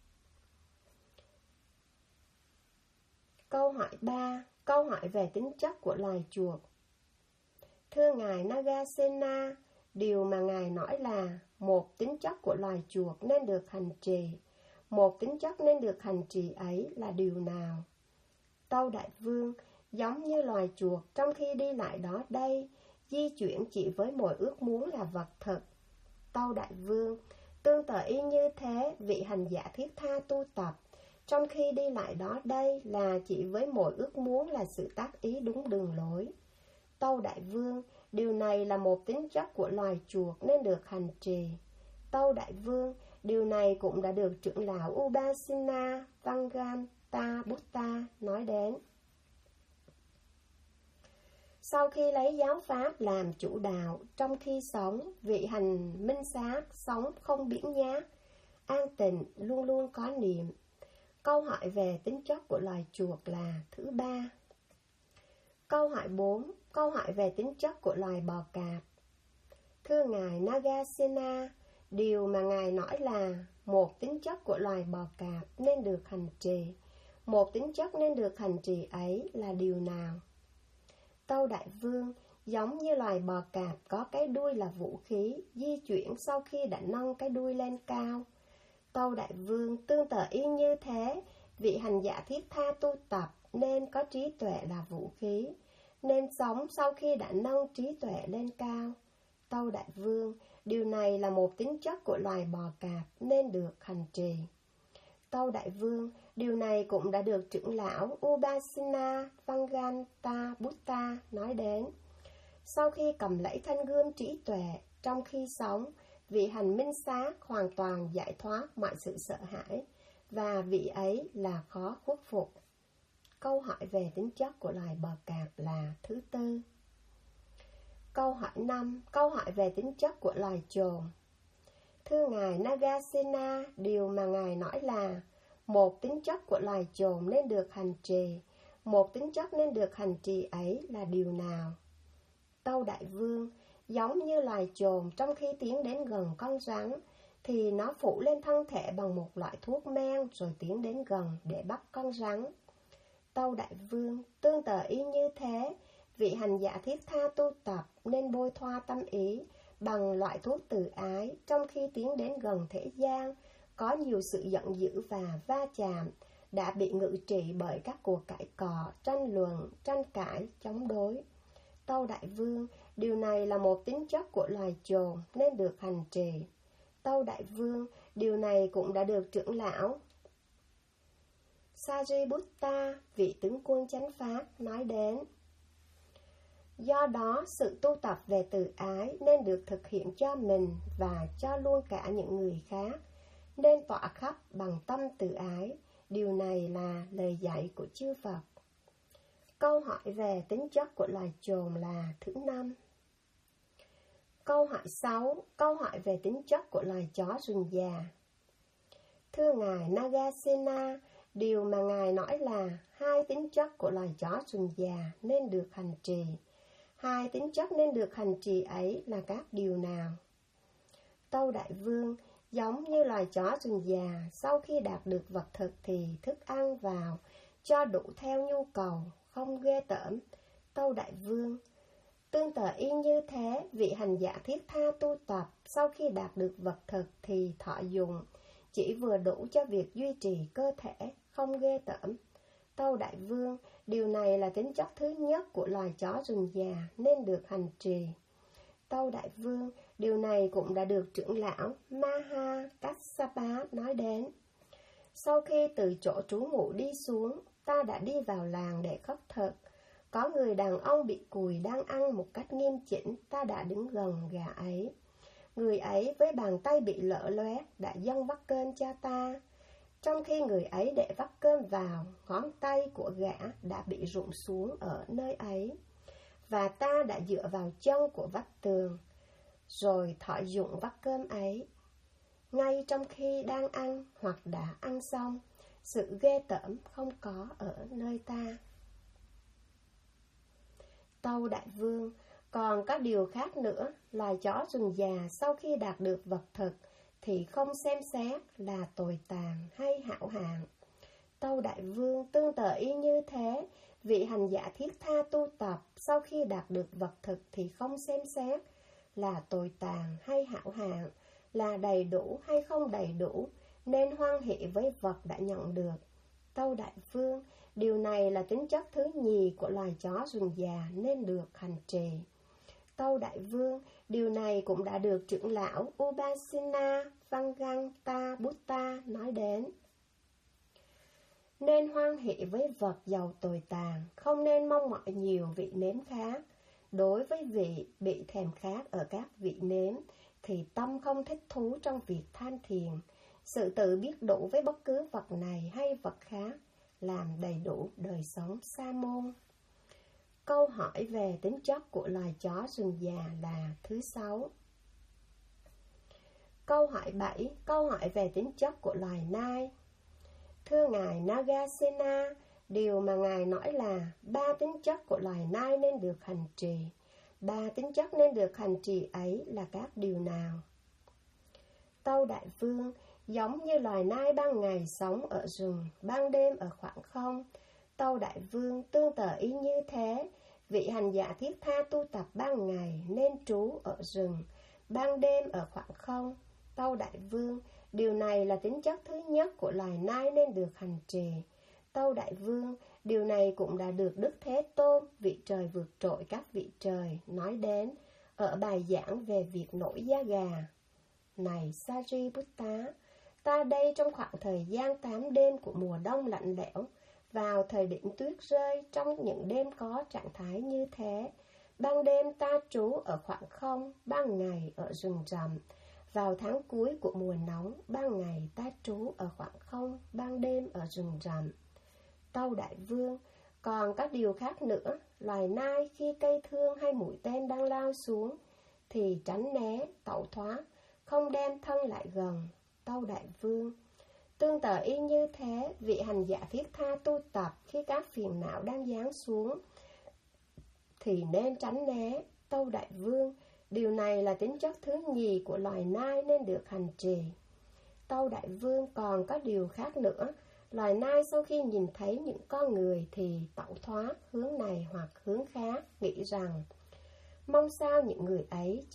Câu hỏi 3. Câu hỏi về tính chất của loài chuột. Thưa Ngài Nagasena, điều mà Ngài nói là một tính chất của loài chuột nên được hành trì. Một tính chất nên được hành trì ấy là điều nào? Tâu Đại Vương, giống như loài chuột trong khi đi lại đó đây, di chuyển chỉ với mỗi ước muốn là vật thực. Tâu Đại Vương, tương tự y như thế, vị hành giả thiết tha tu tập, trong khi đi lại đó đây là chỉ với mỗi ước muốn là sự tác ý đúng đường lối. Tâu Đại Vương, điều này là một tính chất của loài chuột nên được hành trì. Tâu Đại Vương, điều này cũng đã được trưởng lão Upasina Vanganta Buddha nói đến. Sau khi lấy giáo pháp làm chủ đạo, trong khi sống, vị hành minh sát sống không biếng nhác, an tịnh, luôn luôn có niệm. Câu hỏi về tính chất của loài chuột là thứ 3. Câu hỏi 4. Câu hỏi về tính chất của loài bò cạp. Thưa Ngài Nagasena, điều mà Ngài nói là một tính chất của loài bò cạp nên được hành trì. Một tính chất nên được hành trì ấy là điều nào? Tâu Đại Vương, giống như loài bò cạp có cái đuôi là vũ khí, di chuyển sau khi đã nâng cái đuôi lên cao. Tâu Đại Vương, tương tự y như thế, vị hành giả thiết tha tu tập nên có trí tuệ là vũ khí, nên sống sau khi đã nâng trí tuệ lên cao. Tâu Đại Vương, điều này là một tính chất của loài bò cạp nên được hành trì. Tâu Đại Vương, điều này cũng đã được trưởng lão Upasina Vanganta Buddha nói đến. Sau khi cầm lấy thanh gươm trí tuệ, trong khi sống, vị hành minh sát hoàn toàn giải thoát mọi sự sợ hãi, và vị ấy là khó khuất phục. Câu hỏi về tính chất của loài bò cạp là thứ 4. Câu hỏi 5. Câu hỏi về tính chất của loài chồn. Thưa Ngài Nagasena, điều mà Ngài nói là một tính chất của loài chồn nên được hành trì. Một tính chất nên được hành trì ấy là điều nào? Tâu Đại Vương, giống như loài chồn trong khi tiến đến gần con rắn, thì nó phủ lên thân thể bằng một loại thuốc men rồi tiến đến gần để bắt con rắn. Tâu Đại Vương, tương tự y như thế, vị hành giả thiết tha tu tập nên bôi thoa tâm ý bằng loại thuốc từ ái trong khi tiến đến gần thế gian, có nhiều sự giận dữ và va chạm, đã bị ngự trị bởi các cuộc cãi cọ, tranh luận, tranh cãi, chống đối. Tâu Đại Vương, điều này là một tính chất của loài chồn nên được hành trì. Tâu Đại Vương, điều này cũng đã được trưởng lão Sariputta, vị tướng quân chánh pháp, nói đến. Do đó, sự tu tập về từ ái nên được thực hiện cho mình và cho luôn cả những người khác, nên tỏa khắp bằng tâm từ ái. Điều này là lời dạy của chư Phật. Câu hỏi về tính chất của loài chồn là thứ 5. Câu hỏi 6. Câu hỏi về tính chất của loài chó rừng già. Thưa Ngài Nagasena, điều mà Ngài nói là hai tính chất của loài chó rừng già nên được hành trì. Hai tính chất nên được hành trì ấy là các điều nào? Tâu Đại Vương, giống như loài chó rừng già, sau khi đạt được vật thực thì thức ăn vào, cho đủ theo nhu cầu, không ghê tởm. Tâu Đại Vương, tương tự y như thế, vị hành giả thiết tha tu tập, sau khi đạt được vật thực thì thọ dụng, chỉ vừa đủ cho việc duy trì cơ thể, không ghê tởm. Tâu Đại Vương, điều này là tính chất thứ nhất của loài chó rừng già nên được hành trì. Tâu Đại Vương, điều này cũng đã được trưởng lão Maha Kassapa nói đến. Sau khi từ chỗ trú ngụ đi xuống, ta đã đi vào làng để khất thực. Có người đàn ông bị cùi đang ăn một cách nghiêm chỉnh, ta đã đứng gần gã ấy. Người ấy với bàn tay bị lở loét đã dâng vắt cơm cho ta. Trong khi người ấy để vắt cơm vào, ngón tay của gã đã bị rụng xuống ở nơi ấy. Và ta đã dựa vào chân của vách tường, rồi thọ dụng vắt cơm ấy. Ngay trong khi đang ăn hoặc đã ăn xong, sự ghê tởm không có ở nơi ta. Tâu Đại Vương, còn có điều khác nữa, loài chó rừng già sau khi đạt được vật thực thì không xem xét là tồi tàn hay hão hạng. Tâu Đại Vương, tương tự y như thế, vị hành giả thiết tha tu tập sau khi đạt được vật thực thì không xem xét là tồi tàn hay hão hạng, là đầy đủ hay không đầy đủ, nên hoan hỷ với vật đã nhận được. Tâu Đại Vương, điều này là tính chất thứ nhì của loài chó rừng già nên được hành trì. Tâu Đại Vương, điều này cũng đã được trưởng lão Upasina Vanganta Butta nói đến. Nên hoan hỷ với vật giàu tồi tàn, không nên mong mỏi nhiều vị nếm khác. Đối với vị bị thèm khát ở các vị nếm, thì tâm không thích thú trong việc tham thiền. Sự tự biết đủ với bất cứ vật này hay vật khác, làm đầy đủ đời sống sa môn. Câu hỏi về tính chất của loài chó rừng già là thứ 6. Câu hỏi 7. Câu hỏi về tính chất của loài nai. Thưa Ngài Nagasena, điều mà Ngài nói là 3 tính chất của loài nai nên được hành trì. 3 tính chất nên được hành trì ấy là các điều nào? Tâu Đại Vương, giống như loài nai ban ngày sống ở rừng, ban đêm ở khoảng không. Tâu Đại Vương, tương tự y như thế, vị hành giả thiết tha tu tập ban ngày nên trú ở rừng, ban đêm ở khoảng không. Tâu Đại Vương, điều này là tính chất thứ nhất của loài nai nên được hành trì. Tâu Đại Vương, điều này cũng đã được Đức Thế Tôn, vị trời vượt trội các vị trời, nói đến ở bài giảng về việc nổi da gà. Này Sariputta, ta đây trong khoảng thời gian 8 đêm của mùa đông lạnh lẽo, vào thời điểm tuyết rơi trong những đêm có trạng thái như thế, ban đêm ta trú ở khoảng không, ban ngày ở rừng rậm. Vào tháng cuối của mùa nóng, ban ngày ta trú ở khoảng không, ban đêm ở rừng rậm. Tâu Đại Vương, còn các điều khác nữa, loài nai khi cây thương hay mũi tên đang lao xuống, thì tránh né, tẩu thoát, không đem thân lại gần. Tâu Đại Vương, tương tự y như thế, vị hành giả thiết tha tu tập khi các phiền não đang giáng xuống, thì nên tránh né. Tâu Đại Vương, điều này là tính chất thứ nhì của loài nai nên được hành trì. Tâu Đại Vương, còn có điều khác nữa, loài nai sau khi nhìn thấy những con người thì tẩu thoát hướng này hoặc hướng khác, nghĩ rằng mong sao những người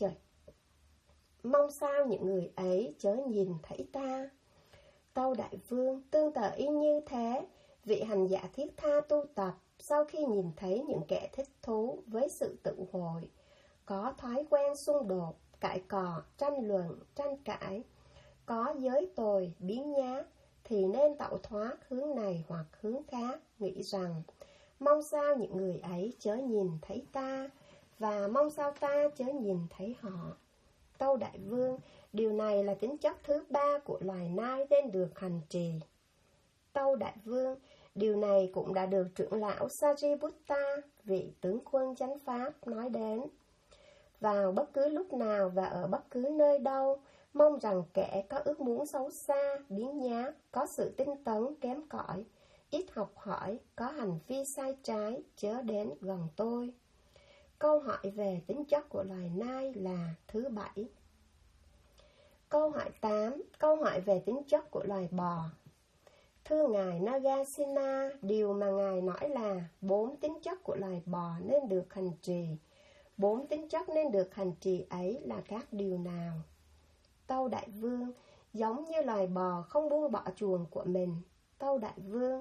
ấy chớ nhìn thấy ta. Tâu Đại Vương, tương tự y như thế, vị hành giả thiết tha tu tập sau khi nhìn thấy những kẻ thích thú với sự tự hội, có thói quen xung đột, cãi cọ, tranh luận, tranh cãi, có giới tồi, biến nhát, thì nên tẩu thoát hướng này hoặc hướng khác, nghĩ rằng mong sao những người ấy chớ nhìn thấy ta, và mong sao ta chớ nhìn thấy họ. Tâu Đại Vương, điều này là tính chất thứ 3 của loài nai nên được hành trì. Tâu Đại Vương, điều này cũng đã được trưởng lão Sariputta, vị tướng quân chánh pháp, nói đến. Vào bất cứ lúc nào và ở bất cứ nơi đâu, mong rằng kẻ có ước muốn xấu xa, biến nhát, có sự tinh tấn kém cỏi, ít học hỏi, có hành vi sai trái, chớ đến gần tôi. Câu hỏi về tính chất của loài nai là thứ 7. Câu hỏi 8. Câu hỏi về tính chất của loài bò. Thưa Ngài Nagasena, điều mà Ngài nói là 4 tính chất của loài bò nên được hành trì. 4 tính chất nên được hành trì ấy là các điều nào? Tâu Đại Vương, giống như loài bò không buông bỏ chuồng của mình. Tâu Đại Vương,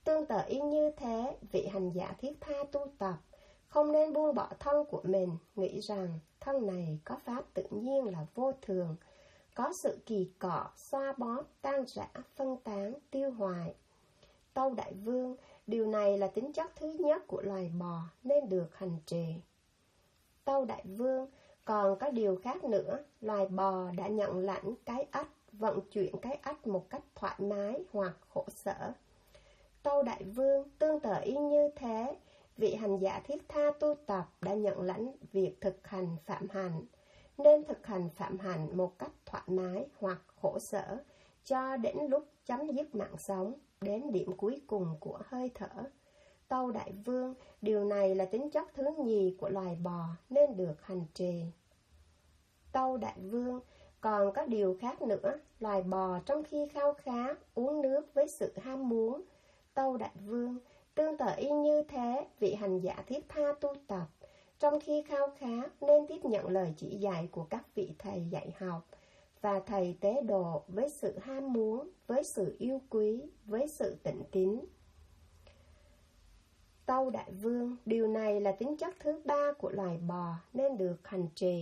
tương tự y như thế, vị hành giả thiết tha tu tập, không nên buông bỏ thân của mình, nghĩ rằng thân này có pháp tự nhiên là vô thường, có sự kỳ cọ, xoa bóp, tan rã, phân tán, tiêu hoại. Tâu Đại Vương, điều này là tính chất thứ nhất của loài bò nên được hành trì. Tâu Đại Vương, còn có điều khác nữa, loài bò đã nhận lãnh cái ách, vận chuyển cái ách một cách thoải mái hoặc khổ sở. Tâu Đại Vương, tương tự y như thế, vị hành giả thiết tha tu tập đã nhận lãnh việc thực hành phạm hạnh, nên thực hành phạm hạnh một cách thoải mái hoặc khổ sở, cho đến lúc chấm dứt mạng sống, đến điểm cuối cùng của hơi thở. Tâu Đại Vương, điều này là tính chất thứ nhì của loài bò nên được hành trì. Tâu Đại Vương, còn có điều khác nữa, loài bò trong khi khao khát uống nước với sự ham muốn. Tâu Đại Vương, tương tự y như thế, vị hành giả thiết tha tu tập, trong khi khao khát nên tiếp nhận lời chỉ dạy của các vị thầy dạy học, và thầy tế độ với sự ham muốn, với sự yêu quý, với sự tịnh tín. Tâu Đại Vương, điều này là tính chất thứ ba của loài bò nên được hành trì.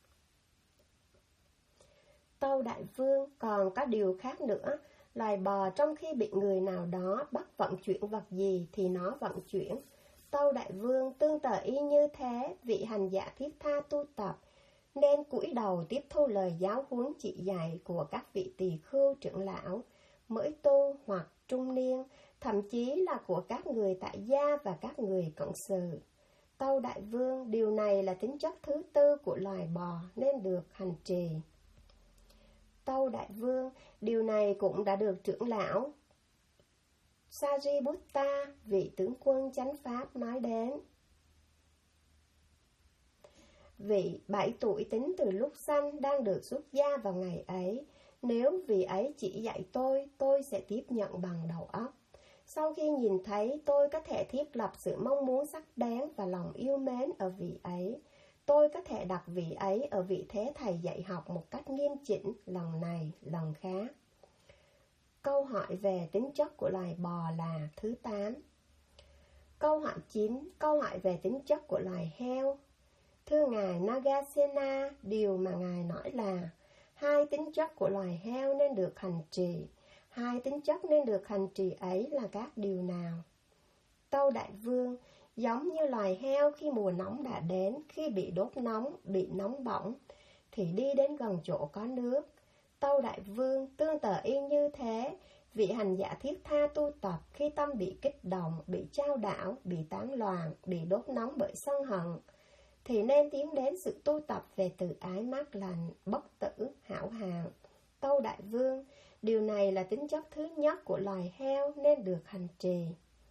Tâu Đại Vương, còn có điều khác nữa, loài bò trong khi bị người nào đó bắt vận chuyển vật gì thì nó vận chuyển. Tâu Đại Vương, tương tự y như thế, vị hành giả thiết tha tu tập, nên cúi đầu tiếp thu lời giáo huấn chỉ dạy của các vị tỳ khưu trưởng lão, mới tu hoặc trung niên, thậm chí là của các người tại gia và các người cộng sự. Tâu Đại Vương, điều này là tính chất thứ tư của loài bò nên được hành trì. Tâu Đại Vương, điều này cũng đã được trưởng lão Sariputta, vị tướng quân chánh pháp nói đến. Vị 7 tuổi tính từ lúc sanh đang được xuất gia vào ngày ấy. Nếu vị ấy chỉ dạy tôi sẽ tiếp nhận bằng đầu óc. Sau khi nhìn thấy, tôi có thể thiết lập sự mong muốn sắc bén và lòng yêu mến ở vị ấy. Tôi có thể đặt vị ấy ở vị thế thầy dạy học một cách nghiêm chỉnh, lần này, lần khác. Câu hỏi về tính chất của loài bò là thứ 8. Câu hỏi 9. Câu hỏi về tính chất của loài heo. Thưa Ngài Nagasena, điều mà Ngài nói là hai tính chất của loài heo nên được hành trì. Hai tính chất nên được hành trì ấy là các điều nào? Tâu Đại Vương, giống như loài heo khi mùa nóng đã đến, khi bị đốt nóng, bị nóng bỏng, thì đi đến gần chỗ có nước. Tâu Đại Vương, tương tự y như thế, vị hành giả thiết tha tu tập khi tâm bị kích động, bị chao đảo, bị tán loạn, bị đốt nóng bởi sân hận, thì nên tiến đến sự tu tập về từ ái mát lành, bất tử, hảo hạng. Tâu Đại Vương, điều này là tính chất thứ nhất của loài heo nên được hành trì.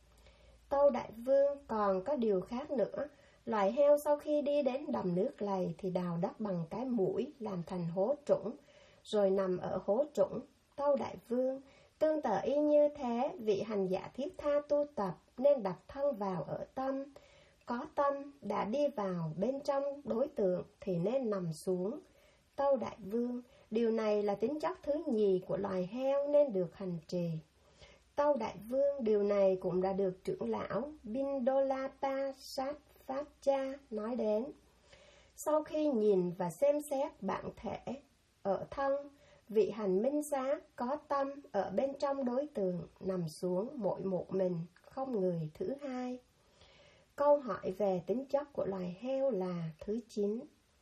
Tâu Đại Vương, còn có điều khác nữa, loài heo sau khi đi đến đầm nước lầy thì đào đất bằng cái mũi làm thành hố trũng, rồi nằm ở hố trũng. Tâu Đại Vương, tương tự y như thế, vị hành giả thiết tha tu tập nên đặt thân vào ở tâm. Có tâm đã đi vào bên trong đối tượng thì nên nằm xuống. Tâu Đại Vương, điều này là tính chất thứ nhì của loài heo nên được hành trì. Tâu Đại Vương, điều này cũng đã được trưởng lão Bindolata Satvacha nói đến. Sau khi nhìn và xem xét bản thể ở thân, vị hành minh xá có tâm ở bên trong đối tượng, nằm xuống mỗi một mình, không người thứ hai. Câu hỏi về tính chất của loài heo là thứ 9.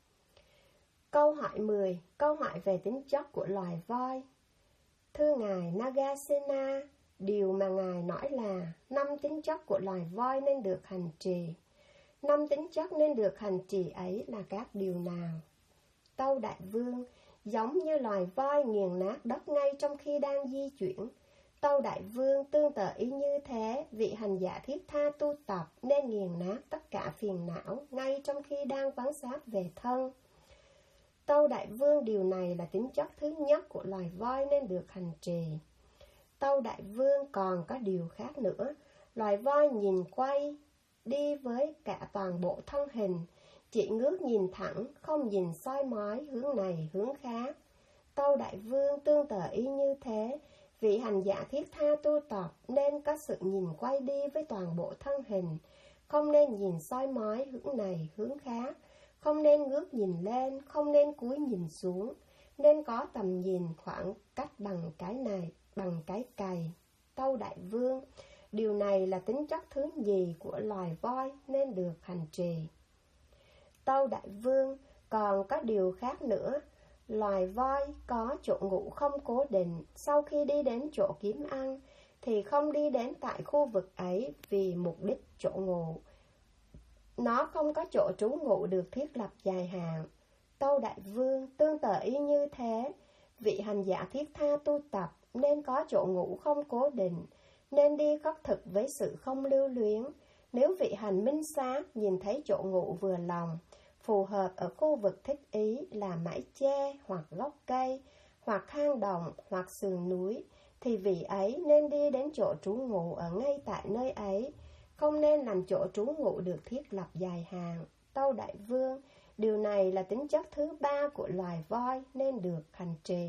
Câu hỏi 10. Câu hỏi về tính chất của loài voi. Thưa Ngài Nagasena, điều mà Ngài nói là 5 tính chất của loài voi nên được hành trì. 5 tính chất nên được hành trì ấy là các điều nào? Tâu Đại Vương, giống như loài voi nghiền nát đất ngay trong khi đang di chuyển. Tâu Đại Vương, tương tự y như thế, vị hành giả thiết tha tu tập nên nghiền nát tất cả phiền não ngay trong khi đang vấn sát về thân. Tâu Đại Vương, điều này là tính chất thứ nhất của loài voi nên được hành trì. Tâu Đại Vương, còn có điều khác nữa, loài voi nhìn quay đi với cả toàn bộ thân hình, chỉ ngước nhìn thẳng, không nhìn soi mói hướng này hướng khác. Tâu Đại Vương, tương tự y như thế, Vị hành giả thiết tha tu tập nên có sự nhìn quay đi với toàn bộ thân hình, không nên nhìn soi mói hướng này hướng khác, không nên ngước nhìn lên, không nên cúi nhìn xuống, nên có tầm nhìn khoảng cách bằng cái này, bằng cái cày. Tâu Đại Vương, điều này là tính chất thứ nhì của loài voi nên được hành trì. Tâu Đại Vương, còn có điều khác nữa. Loài voi có chỗ ngủ không cố định, sau khi đi đến chỗ kiếm ăn thì không đi đến tại khu vực ấy vì mục đích chỗ ngủ. Nó không có chỗ trú ngụ được thiết lập dài hạn. Tâu Đại Vương, tương tự y như thế, vị hành giả thiết tha tu tập nên có chỗ ngủ không cố định, nên đi khất thực với sự không lưu luyến. Nếu vị hành minh sát nhìn thấy chỗ ngụ vừa lòng, phù hợp ở khu vực thích ý là mái che hoặc gốc cây, hoặc hang động hoặc sườn núi, thì vị ấy nên đi đến chỗ trú ngụ ở ngay tại nơi ấy, không nên làm chỗ trú ngụ được thiết lập dài hạn. Tâu Đại Vương, điều này là tính chất thứ ba của loài voi nên được hành trì.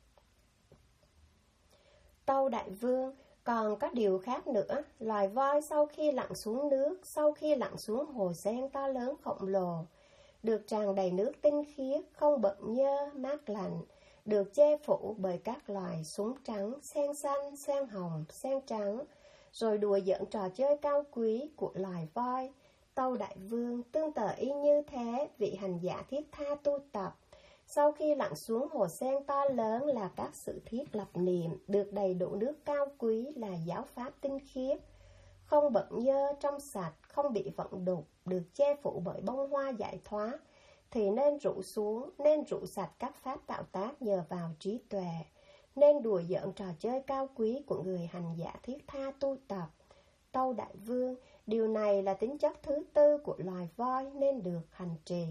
Tâu Đại Vương, còn có điều khác nữa. Loài voi sau khi lặn xuống nước, sau khi lặn xuống hồ sen to lớn khổng lồ, được tràn đầy nước tinh khiết, không bợm nhơ, mát lạnh, được che phủ bởi các loài súng trắng, sen xanh, sen hồng, sen trắng, rồi đùa giỡn trò chơi cao quý của loài voi. Tâu Đại Vương, tương tự y như thế, vị hành giả thiết tha tu tập, sau khi lặn xuống hồ sen to lớn là các sự thiết lập niệm, được đầy đủ nước cao quý là giáo pháp tinh khiết, không bận nhơ, trong sạch, không bị vận đục, được che phủ bởi bông hoa giải thoát, thì nên rũ xuống, nên rũ sạch các pháp tạo tác nhờ vào trí tuệ, nên đùa giỡn trò chơi cao quý của người hành giả thiết tha tu tập. Tâu Đại Vương, điều này là tính chất thứ tư của loài voi nên được hành trì.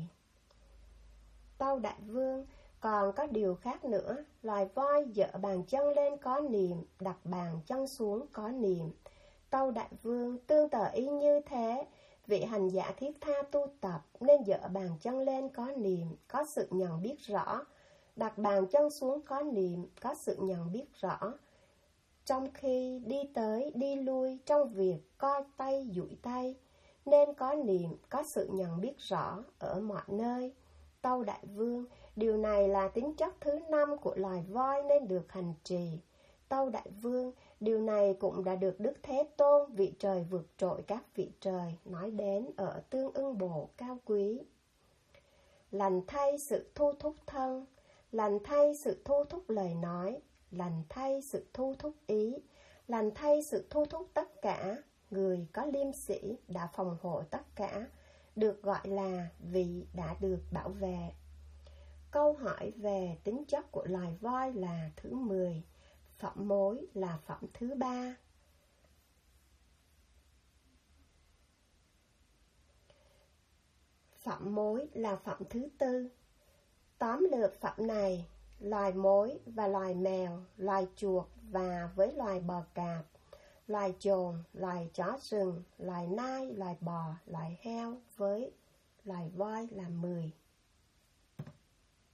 Tâu Đại Vương, còn có điều khác nữa. Loài voi dỡ bàn chân lên có niệm, đặt bàn chân xuống có niệm. Tâu Đại Vương, tương tự y như thế, vị hành giả thiết tha tu tập nên dỡ bàn chân lên có niệm, có sự nhận biết rõ, đặt bàn chân xuống có niệm, có sự nhận biết rõ. Trong khi đi tới, đi lui, trong việc co tay, duỗi tay, nên có niệm, có sự nhận biết rõ ở mọi nơi. Tâu Đại Vương, điều này là tính chất thứ năm của loài voi nên được hành trì. Tâu Đại Vương, điều này cũng đã được Đức Thế Tôn, vị trời vượt trội các vị trời, nói đến ở Tương Ưng Bộ cao quý. Lành thay sự thu thúc thân, lành thay sự thu thúc lời nói, lành thay sự thu thúc ý, lành thay sự thu thúc tất cả. Người có liêm sĩ đã phòng hộ tất cả, được gọi là vị đã được bảo vệ. Câu hỏi về tính chất của loài voi là thứ 10, phẩm mối là phẩm thứ 3. Phẩm mối là phẩm thứ 4. Tóm lược phẩm này, loài mối và loài mèo, loài chuột và với loài bò cạp, loài chồn, loài chó rừng, loài nai, loài bò, loài heo với loài voi là 10.